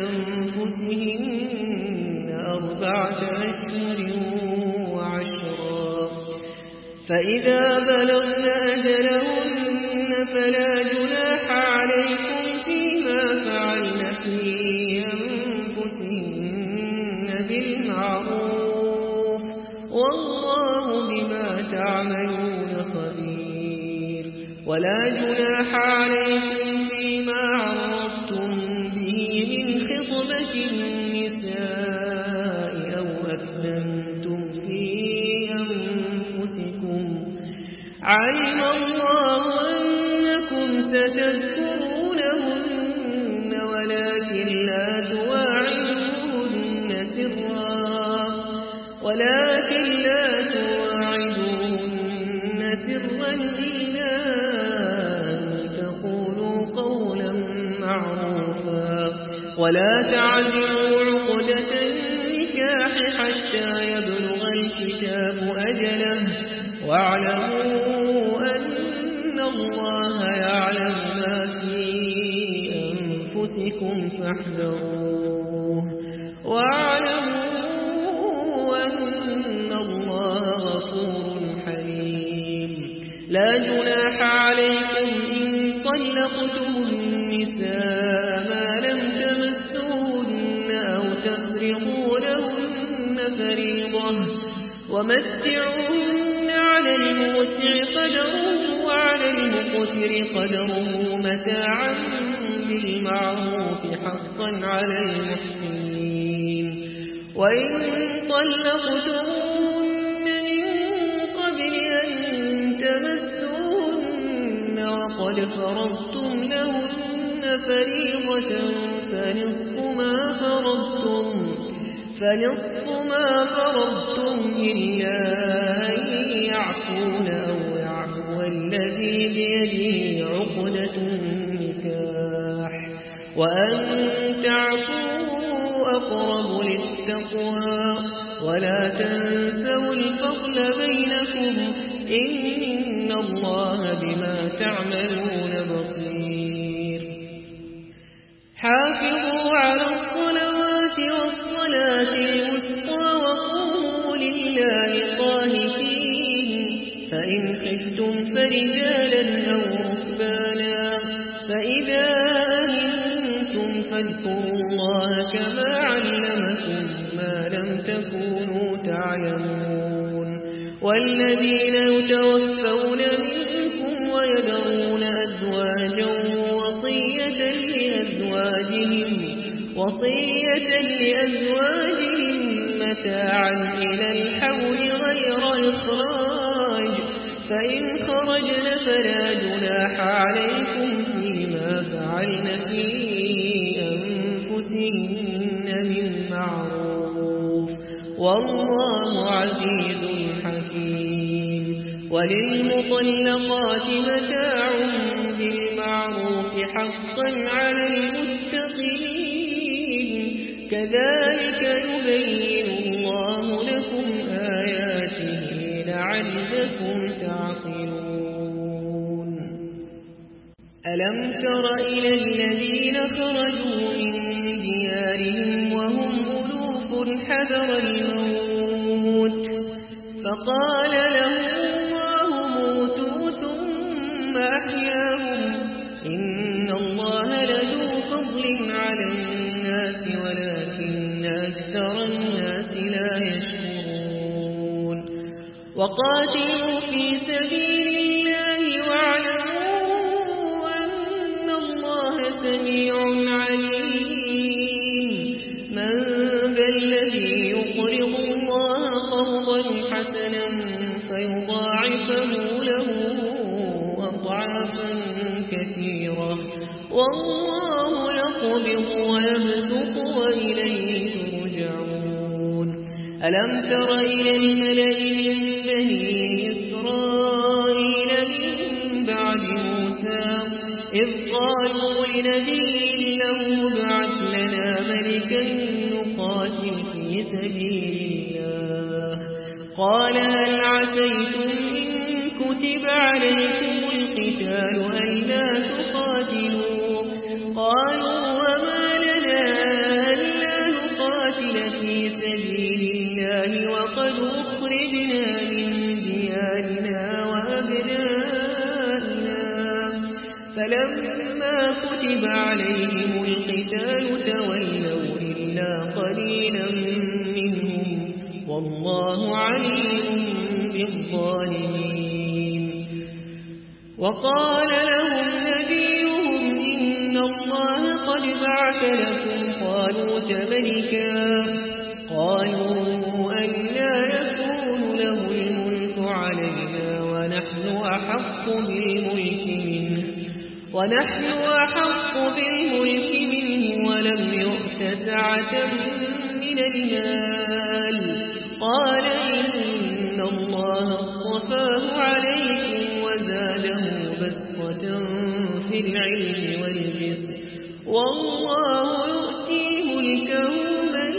بأنفسهن أربعة أشهر وعشرا فإذا بلغن أجلهن فلا جناح عليكم فيما فعلن في أنفسهن بالمعروف والله بما تعملون خبير. ولا جناح عليكم فيما عرضتم به من خطبة النساء أو أكننتم في أنفسكم علم الله أنكم ستذكرونهن ولكن لا تواعدوهن سرا ولكن لا تواعدوهن سرا إلا أن تقولوا قولا معروفا ولا تعزموا عقدة النكاح حتى يبلغ الكتاب أجله واعلموا أن الله يعلم ما في أنفسكم فاحذروه واعلموا أن الله غفور حليم. لا جناح عليكم إن طلقتم النساء ما لم تمسوهن أو تفرضوا لهن فريضة ومتعوهن على الموسع قدره وعلى المقتر قدره متاعا بالمعروف حقا على المحسنين. وإن طلقتموهن من قبل أن تمسوهن وقد فرضتم لهن فريضة فنصف ما فرضتم فنصف ما فرضتم إلا أن يعفون أو يعفو الذي بيده عقدة النكاح وأن تعفوا أقرب للتقوى ولا تنسوا الفضل بينكم إن الله بما تعملون بصير. حافظوا على الصلوات والصلاة الوسطى وقوموا لله قانتين فإن خفتم فرجالا رجالا أو ركبانا فإذا أمنتم فاذكروا الله كما علمكم ما لم تكونوا تعلمون والذين يتوفون منكم ويذرون أزواجا وصية لأزواجهم وصية لأزواجهم متاعا إلى الحول غير إخراج فإن خرجن فلا جناح عليكم فيما فعلن في أنفسهن من معروف والله عزيز حكيم وللمطلقات متاع بالمعروف حقا على المتقين كذلك يبين الله لكم آياته لعلكم تعقلون ألم تر إلى الذين خرجوا من ديارهم وهم ألوف حذر الموت فقال لهم الله موتوا ثم أحياهم إن الله لذو فضل على الناس ولكن أكثر الناس لا يشكرون وقاتلوا في سبيل الله واعلموا أن الله سميع عليم من ذا الذي يقرض الله قرضا حسنا فيضاعفه له أضعافا كثيرة والله يقبض ويبسط وإليه ترجعون ألم تر إلى الملأ من بني إسرائيل من بعد موسى إذ قالوا لنبي له ابعث لنا ملكا نقاتل في سبيل الله قال هل عسيتم إن كتب عليكم القتال ألا تقاتلوا قالوا وما لنا ألا نقاتل في سبيل الله وقد أخرجنا من ديارنا وأبنائنا فلما كتب عليهم القتال تولوا إلا قليلا منهم والله عليم بالظالمين وقال لهم نبيهم إن الله قد بعث لكم طالوت ملكا قالوا أنى يكون له الملك علينا ونحن أحق بالملك منه ونحن أحق بالملك منه ولم يؤت سعة من المال قال إن الله اصطفاه عليكم وزاده بسطة في العلم والجسم والله يؤتي ملكه من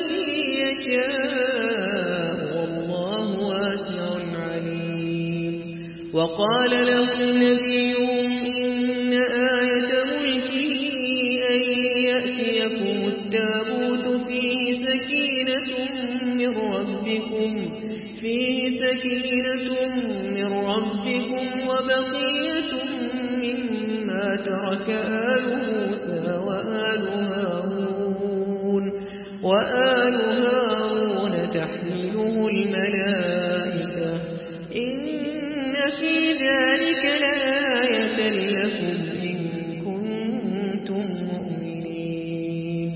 يشاء والله واسع عليم وقال له نبيهم إن آية ملكه أن يأتيكم التابوت فيه سكينة من ربكم فيه سكينة من ربكم وبقية مما ترك آل موسى وآل هارون وآل هارون تحمله الملائكة إن في ذلك لآية لكم إن كنتم مؤمنين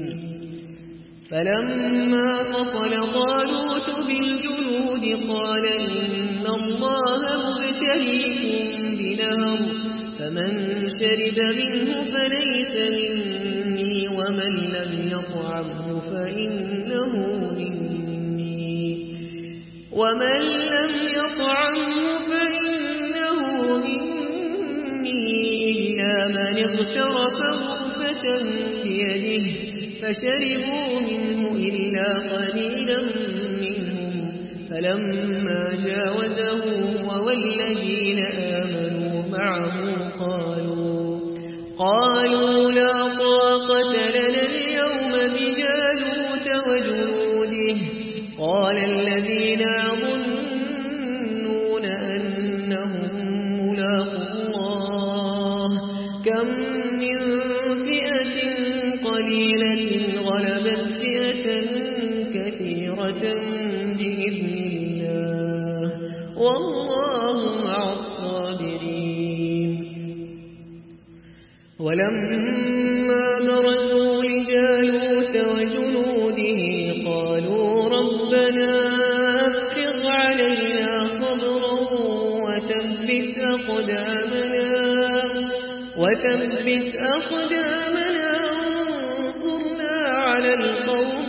فلما فصل طالوت بالجنود قال إن الله مبتليكم بنهر فمن شرب منه فليس مني ومن لم يطعمه فإنه مني ومن لم يطعمه فإنه مني إلا من اغترف غرفة بيده فشربوا منه إلا قليلا منهم فلما جاوزه والذين آمنوا معه قالوا قالوا لا طاقة لنا اليوم بجالوت وجنوده قال الذين يظنون أنهم ملاقو كم من فئة قليلة غلبت فئة كثيرة بإذن الله والله مع الصابرين ولما برزوا لجالوت وجنوده قالوا ربنا أفرغ علينا صبرا وثبت أقدامنا وثبت أقدامنا وانصرنا على القوم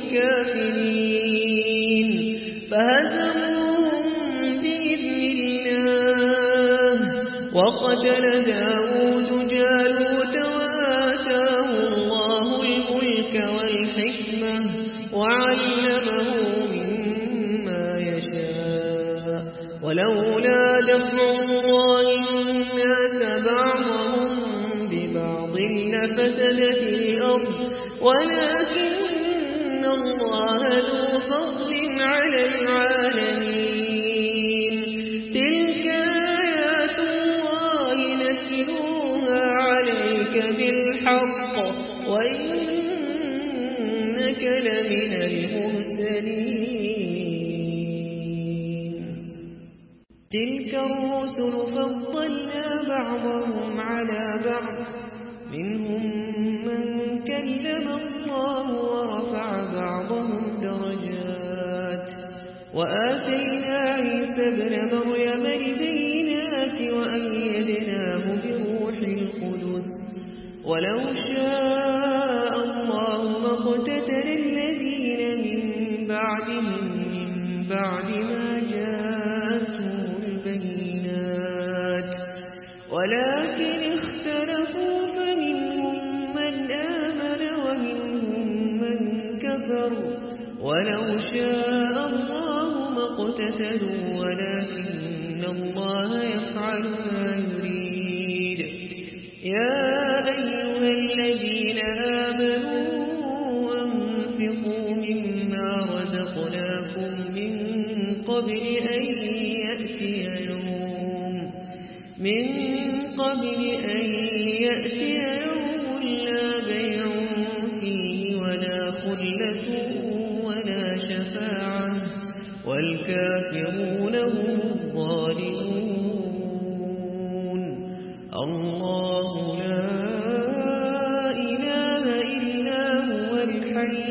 الكافرين فهزموهم بإذن الله وقتل داود جالوت وآتاه الله الملك والحكمة وعلمه مما يشاء ولولا دفع الله الناس بعضهم ببعض لفسدت الأرض ولكن الله ذو فضل على العالمين تلك آيات الله نتلوها عليك بالحق وإنك لمن المرسلين تلك الرسل فضلنا بعضهم على بعض منهم من كلم الله ورفع بعضهم درجات وآتينا عيسى ابن مريم البينات وأيدناه بروح القدس ولو شاء الله ما اقتتل الذين من بعدهم من بعد ما جاءتهم البينات ولكن اختلفوا فمنهم من آمن ومنهم من كفر ولو شاء الله ما اقتتلوا ولكن الله يفعل ما يريد يا أيها الذين آمنوا أنفقوا مما رزقناكم من قبل أن يأتي يوم من قبل أن يأتي يوم لا بيع فيه ولا خلة ولا شفاعة والكافرون هم الظالمون الله لا إله إلا هو الحي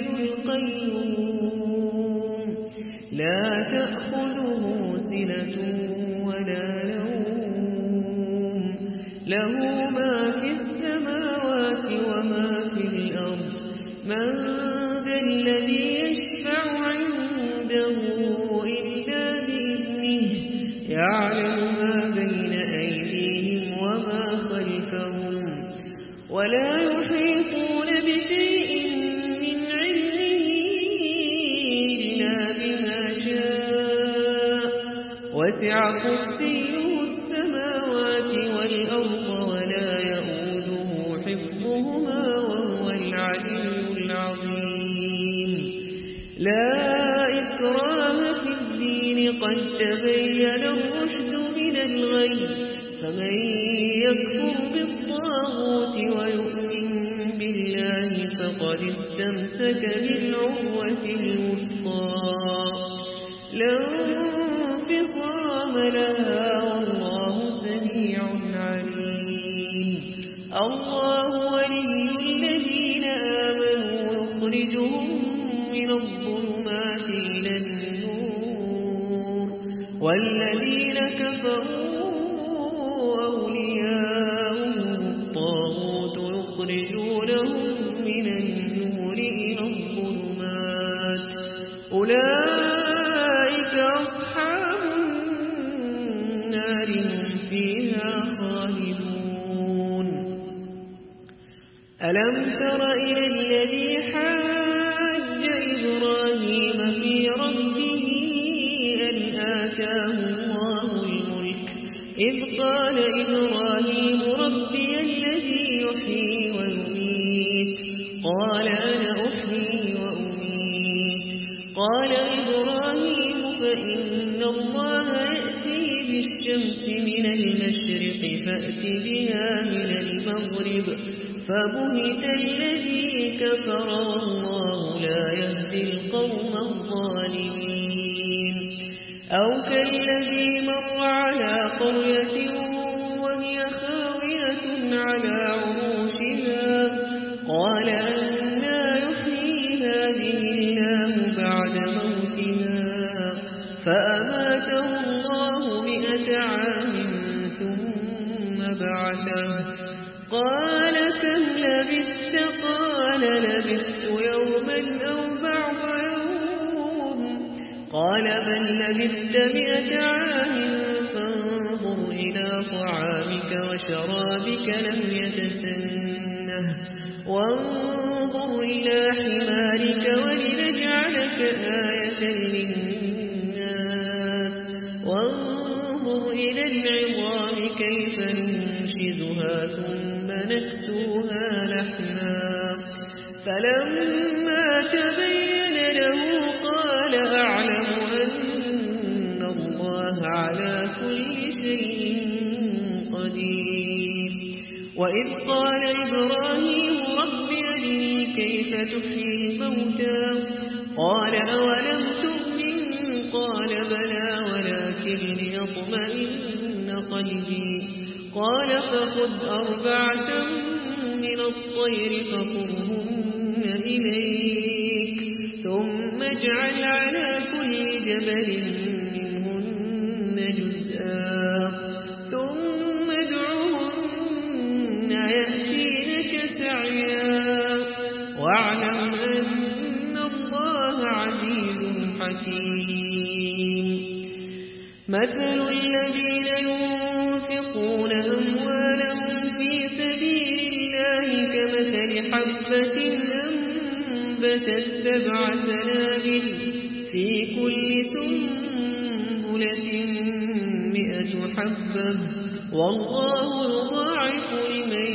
القيوم لا تأخذه سنة ولا نوم له ما في السماوات وما في الأرض من ذا الذي يشفع عنده إلا بإذنه يعلم ما بين أيديهم وما خلفهم ولا يحيطون بشيء من علمه إلا بما شاء وسع كرسيه السماوات والأرض ولا يؤوده حفظهما وهو العلي العظيم لا إكراه في الدين قد تبين الرشد من الغي فمن يكفر بالطاغوت ويؤمن بالله فقد استمسك بالعروة الوثقى لا انفصام لها والله سميع عليم الله ولي الذين آمنوا يخرجهم من الظلمات إلى النور والذين كفروا أولياؤهم الطاغوت يخرجونهم من النور إلى الظلمات أولئك أصحاب النار هم فيها خالدون ألم تر إلى الذي حاج إبراهيم في ربه أن آتاه الله الملك إذ قال إبراهيم ربي الذي يحيي ويميت قال أنا أحيي وأميت قال إبراهيم فإن الله يأتي بالشمس من المشرق فَأْتِ بِهَا مِنَ الْمَغْرِبِ فَبُهِتَ الَّذِي كَفَرَ وَاللَّهُ لَا يَهْدِي الْقَوْمَ الظَّالِمِينَ أَوْ كَالَّذِي مَرَّ عَلَى قَرْيَةٍ وَهِيَ خَاوِيَةٌ عَلَى عُرُوشِهَا قَالَ أَنَّىٰ يُحْيِي هَٰذِهِ اللَّهُ بَعْدَ مَوْتِهَا فَأَمَاتَهُ اللَّهُ مِائَةَ عَامٍ ثُمَّ بَعَثَهُ قَالَ كَمْ لَبِثْتَ قَالَ لَبِثْتُ يَوْمًا أَوْ بَعْضَ يَوْمٍ قَالَ بَل لَّبِثْتَ مِائَةَ عَامٍ فَانظُرْ إِلَىٰ طَعَامِكَ وَشَرَابِكَ لَمْ يَتَسَنَّهْ وَانظُرْ إِلَىٰ حِمَارِكَ وَلِنَجْعَلَكَ آيَةً لِّلنَّاسِ وَانظُرْ إِلَى الْعِظَامِ كَيْفَ نُنشِزُهَا ثُمَّ نَكْسُوهَا لَحْمًا فَلَمَّا تَبَيَّنَ لَهُ قَالَ أَعْلَمُ أَنَّ اللَّهَ عَلَىٰ كُلِّ شَيْءٍ قَدِيرٌ وَإِذْ قَالَ إِبْرَاهِيمُ رَبِّ أَرِنِي كَيْفَ تُحْيِي الْمَوْتَىٰ قَالَ أَوَلَمْ تُؤْمِن قَالَ بَلَىٰ وَلَٰكِن لِّيَطْمَئِنَّ قَلْبِي قَالَ فَخُذْ أَرْبَعَةً مِّنَ الطَّيْرِ فَصُرْهُنَّ إِلَيْكَ ثُمَّ اجْعَلْ عَلَىٰ كُلِّ جَبَلٍ مِّنْهُنَّ جُزْءًا ثُمَّ ادْعُهُنَّ يَأْتِينَكَ سَعْيًا وَاعْلَمْ أَنَّ اللَّهَ عَزِيزٌ حَكِيمٌ مَثَلُ الَّذِينَ يُنفِقُونَ أَمْوَالَهُمْ فِي سَبِيلِ اللَّهِ كَمَثَلِ حَبَّةٍ أَنبَتَتْ سَبْعَ سَنَابِلَ فِي كُلِّ سُنبُلَةٍ مِّائَةُ حَبَّةٍ وَاللَّهُ يُضَاعِفُ لِمَن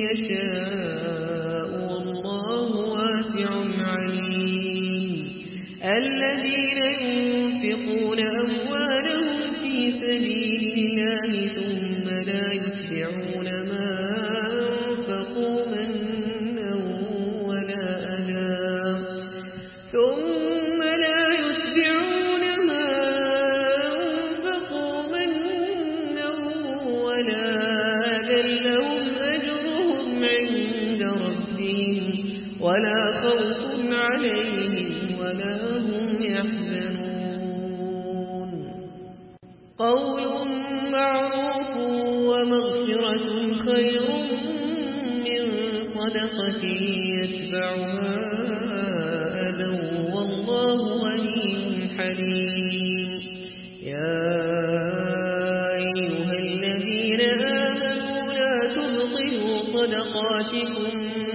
يَشَاءُ وَاللَّهُ وَاسِعٌ عَلِيمٌ الَّذِينَ يُنفِقُونَ أَمْوَالَهُمْ فِي سَبِيلِ اللَّهِ ثُمَّ لَا يُتْبِعُونَ مَا أَنفَقُوا مَنًّا وَلَا أَذًى ثُمَّ لَا يُتْبِعُونَ مَا أَنفَقُوا مَنًّا وَلَا أَذًى لَّهُمْ أَجْرُهُمْ عِندَ رَبِّهِمْ وَلَا خَوْفٌ عَلَيْهِمْ وَلَا هُمْ يَحْزَنُونَ قَوْلٌ مَّعْرُوفٌ وَمَغْفِرَةٌ خَيْرٌ مِّن صَدَقَةٍ يَتْبَعُهَا أَذًى وَاللَّهُ غَنِيٌّ حَلِيمٌ يَا أَيُّهَا الَّذِينَ آمَنُوا لَا تُبْطِلُوا صَدَقَاتِكُم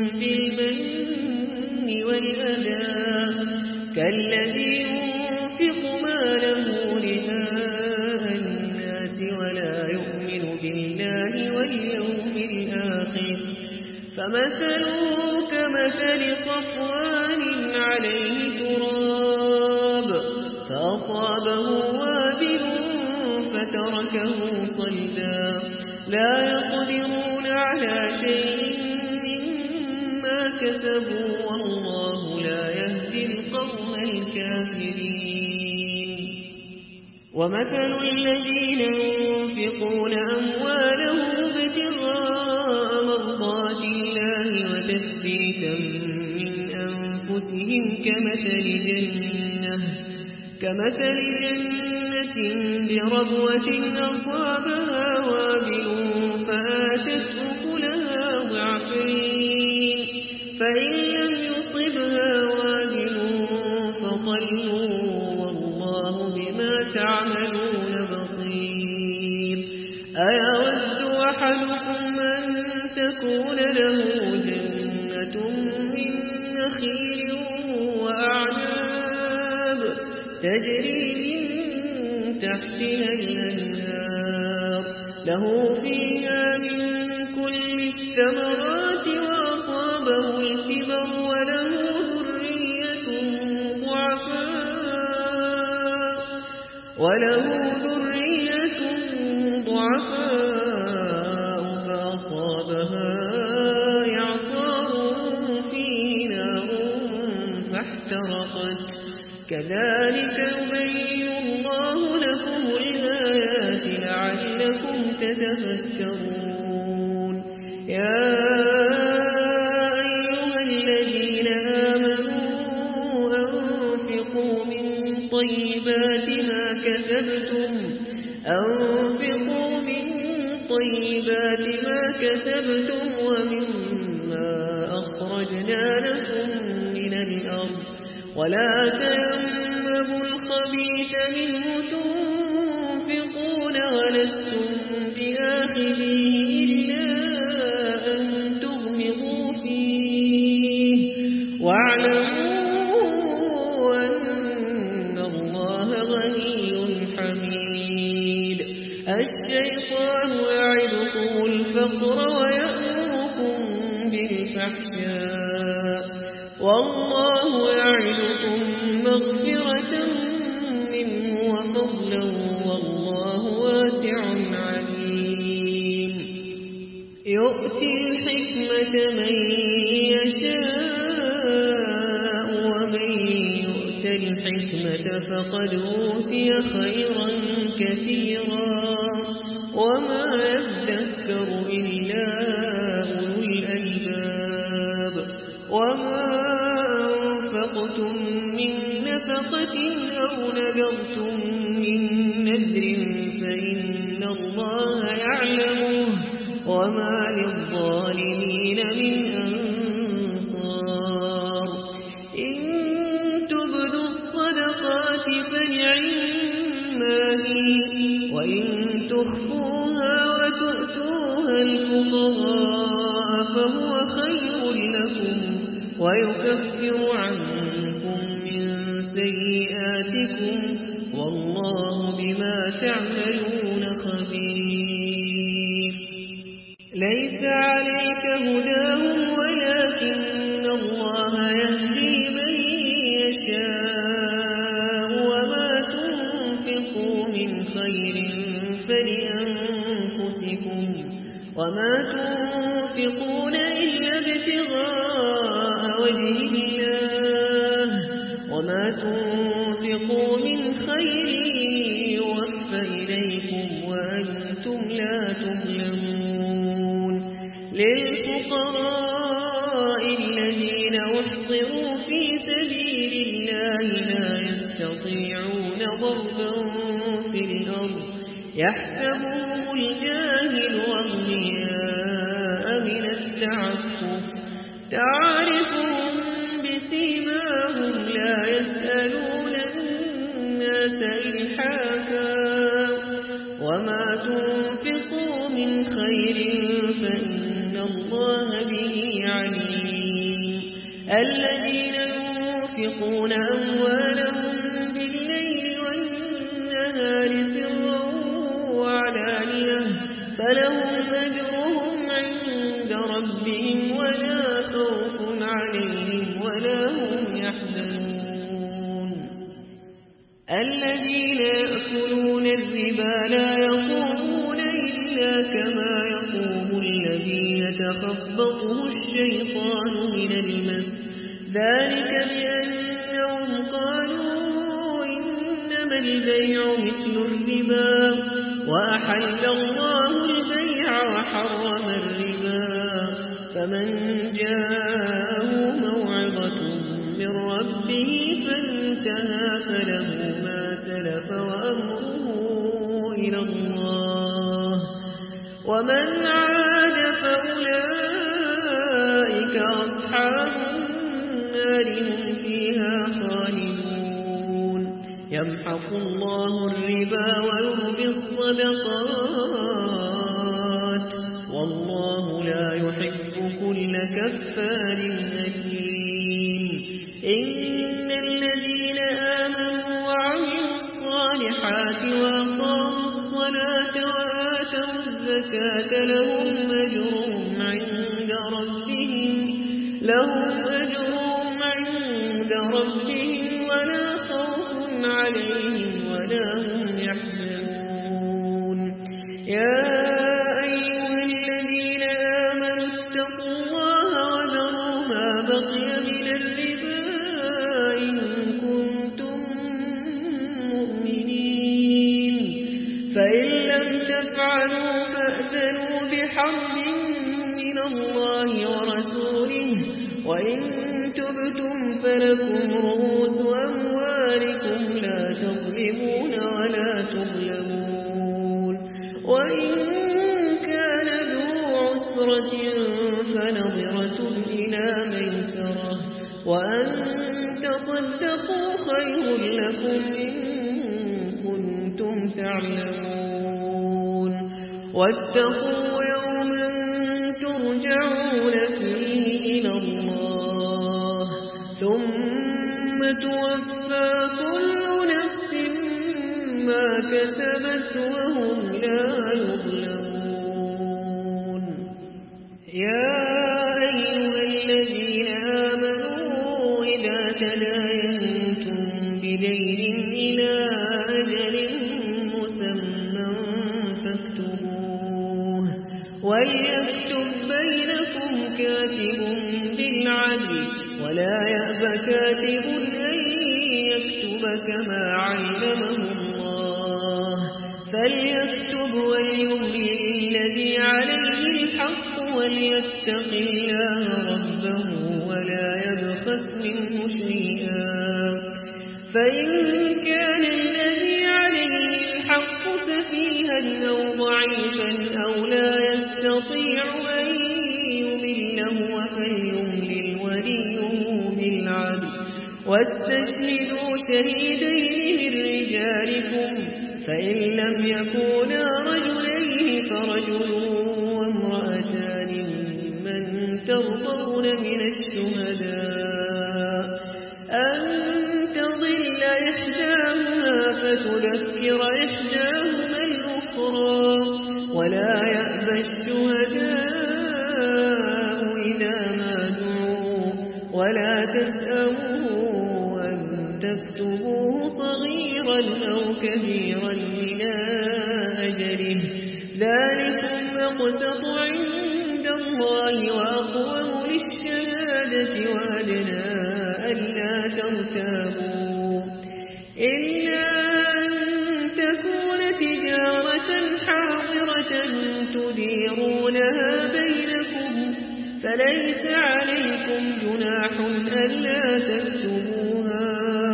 بِالْمَنِّ وَالْأَذَىٰ كَالَّذِي يُنفِقُ مَالَهُ رِئَاءَ النَّاسِ وَلَا يُؤْمِنُ بِاللَّهِ وَالْيَوْمِ الْآخِرِ فَمَثَلُهُ كَمَثَلِ صَفْوَانٍ عَلَيْهِ تُرَابٌ فَأَصَابَهُ وَابِلٌ فَتَرَكَهُ صَلْدًا لَّا يَقْدِرُونَ عَلَىٰ شَيْءٍ مِّمَّا كَسَبُوا وَاللَّهُ لَا يَهْدِي الْقَوْمَ الْكَافِرِينَ وَمَثَلُ الَّذِينَ يُنفِقُونَ أَمْوَالَهُمُ ابْتِغَاءَ مَرْضَاتِ اللَّهِ وَتَثْبِيتًا مِّنْ أَنفُسِهِمْ كَمَثَلِ جَنَّةٍ كَمَثَلِ جَنَّةٍ بِرَبْوَةٍ أَصَابَهَا وَابِلٌ فَآتَتْ أُكُلَهَا ضِعْفَيْنِ فَإِن لَّمْ يُصِبْهَا وَابِلٌ فَطَلٌّ وَاللَّهُ بِمَا تَعْمَلُونَ بَصِيرٌ أَيَوَدُّ أَحَدُكُمْ أَن تَكُونَ لَهُ جَنَّةٌ مِّن نَّخِيلٍ وَأَعْنَابٍ تَجْرِي مِن تَحْتِهَا الْأَنْهَارُ لَهُ فِيهَا مِن كُلِّ الثَّمَرَاتِ وَأَصَابَهُ الْكِبَرُ وَلَهُ ذُرِّيَّةٌ ضُعَفَاءُ كذلك يبين الله لكم الآيات لعلكم تتفكرون يا أيها الذين آمنوا أنفقوا من طيبات ما كسبتم أنفقوا من طيبات ما كسبتم ومما أخرجنا لكم من الأرض ولا تيمموا الخبيث منه تنفقون ولستم بآخذيه إلا أن تغمضوا فيه واعلموا أن الله غني حميد الشيطان يعدكم الفقر ويأمركم بالفحشاء والله يعدكم مغفرة منه وفضلا والله واسع عليم يؤتي الحكمة من يشاء ومن يؤت الحكمة فقد أوتي خيرا كثيرا وما يذكر إلا أولو الألباب وما أنفقتم من نفقة أو نذرتم من نذر فإن الله يعلمه وما للظالمين من أنصار إن تبدوا الصدقات فنعما هي وإن تخفوها وتؤتوها الفقراء فهو خير لكم ويكفر عنكم من سيئاتكم والله بما تعملون خبير ليس عليك هداهم ولكن الله يهدي من يشاء وما تنفقوا من خير فلأنفسكم وما تنفقون إلا ابتغاء وجه الله وما تنفقوا من خير يوفى إليكم وأنتم لا تظلمون للفقراء الذين أحصروا في سبيل الله لا يستطيعون ضربا في الأرض يحسبهم الجاهل أغنياء من التعفف تعرفهم بسيماهم لا يسألون الناس إلحافا وما تنفقوا من خير فإن الله به عليم الذين ينفقون أموالهم بالليل والنهار سرا وعلانية فلهم أجرهم عند ربهم ولا خوف عليهم ولا هم يحزنون الذين يأكلون الربا لا يقومون إلا كما يقوم الذي يتخبطه الشيطان من المس ذلك بأنهم قالوا إنما البيع مثل الربا وأحل الله البيع وحرم الربا فمن جاءه موعظة من ربه فانتهى فله ما سلف وأمره إلى الله ومن عاد فأولئك أصحاب النار هم فيها خالدون يمحق الله الربا ويربي الصدقات والله لا يحب كل كفار أثيم إن الذين آمنوا وعملوا الصالحات وأقاموا الصلاة وآتوا الزكاة لهم أجرهم عند ربهم لهم أجرهم عند ربهم ولا خوف عليهم ولا هم يحزنون يا أيها الذين آمنوا اتقوا الله وذروا ما بقي من الربا إن كنتم الله ورسوله وإن تبتم فلكم رؤوس أموالكم لا تظلمون ولا تظلمون وإن كان ذو عسرة فنظرة إلى ميسرة وأن تصدقوا خير لكم إن كنتم تعلمون واتقوا يوما ترجعون فيه إلى الله ثم توفى كل نفس ما كسبت وهم لا يظلمون يا أيها الذين آمنوا إذا تداينتم بدين إلى أجل مسمى فاكتبوه وليكتب بينكم كاتب بالعدل ولا يأب كاتب أن يكتب كما علمه الله فليكتب وليملل الذي عليه الحق وليتق الله ربه ولا يبخس منه شيئا فإن كان الذي عليه الحق سفيها أو ضعيفا أو لا يستطيع أن يمله فليملل وليه بالعدل واستشهدوا شهيدين من رجالكم فإن لم يكونا رجلين فرجل وامرأتان ممن ترضون من الشهداء أن تضل إحداهما فتذكر إحداهما الأخرى ولا يأبى الشهداء إذا ما دعوا ولا تسأموا أن تكتبوه صغيرا أو كبيرا إلى أجله ذلكم أقسط عند الله وأقوم للشهادة وأدنى ألا ترتابوا إلا أن تكون تجارة حاضرة تديرونها بينكم فليس عليكم جناح ألا تكتبوها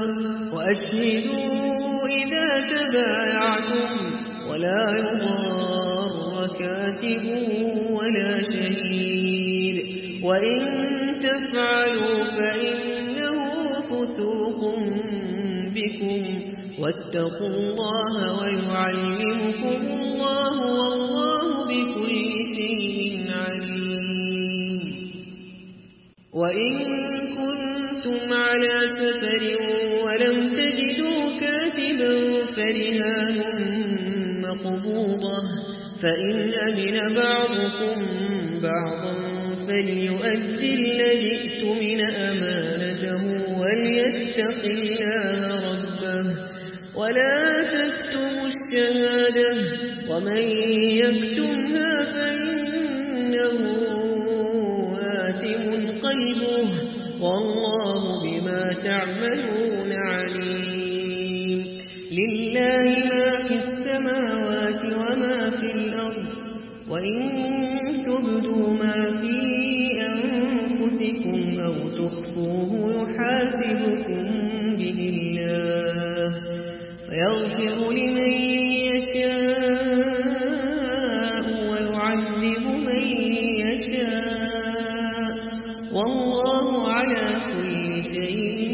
وأشهدوا إذا تبايعتم ولا يضار كاتب ولا شهيد وإن تفعلوا فإنه فسوق بكم واتقوا الله ويعلمكم الله والله بكل شيء عليم وإن كنتم على سفر ولم تجدوا كاتبا فرهان مقبوضة فإن أمن بعضكم بعضا فليؤدي الذي اؤتمن أمانته وليتق الله ربه ولا تكتموا الشهادة ومن يكتمها فإنه آثم قلبه والله بما تعملون عليم لله ما في السماوات وما في الأرض وإن تبدوا ما في أنفسكم أو تخفوه يحاسبكم به الله فيغفر لمن يشاء ويعذب من يشاء والله على كل شيء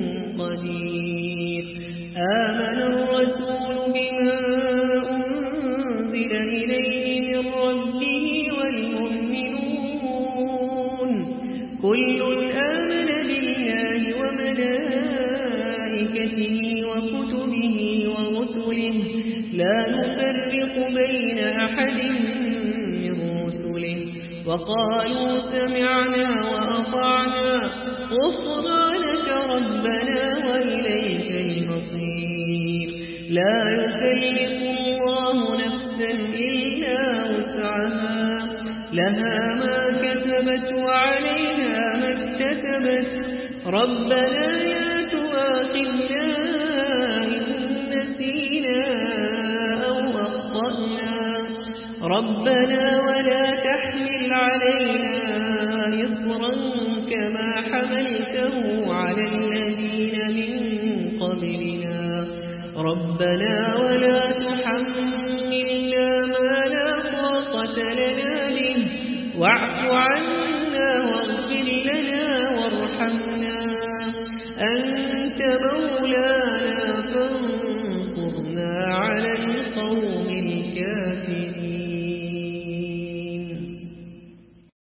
قدير آمن الرسول بما أنزل إليه من ربه والمؤمنون كل آمن بالله وملائكته وكتبه ورسله لا نفرق بين أحد من رسله وقالوا سمعنا وأطعنا غفرانك ربنا وإليك المصير لا يكلف الله نفسا إلا وسعها لها ما كسبت وعليها ما اكتسبت ربنا لا تؤاخذنا إن نسينا أو أخطأنا ربنا ولا تحمل علينا إصرا كما حملته على الذين من قبلنا ربنا ولا تحملنا ما لا طاقة لنا به واعف عنا واغفر لنا وارحمنا أنت مولانا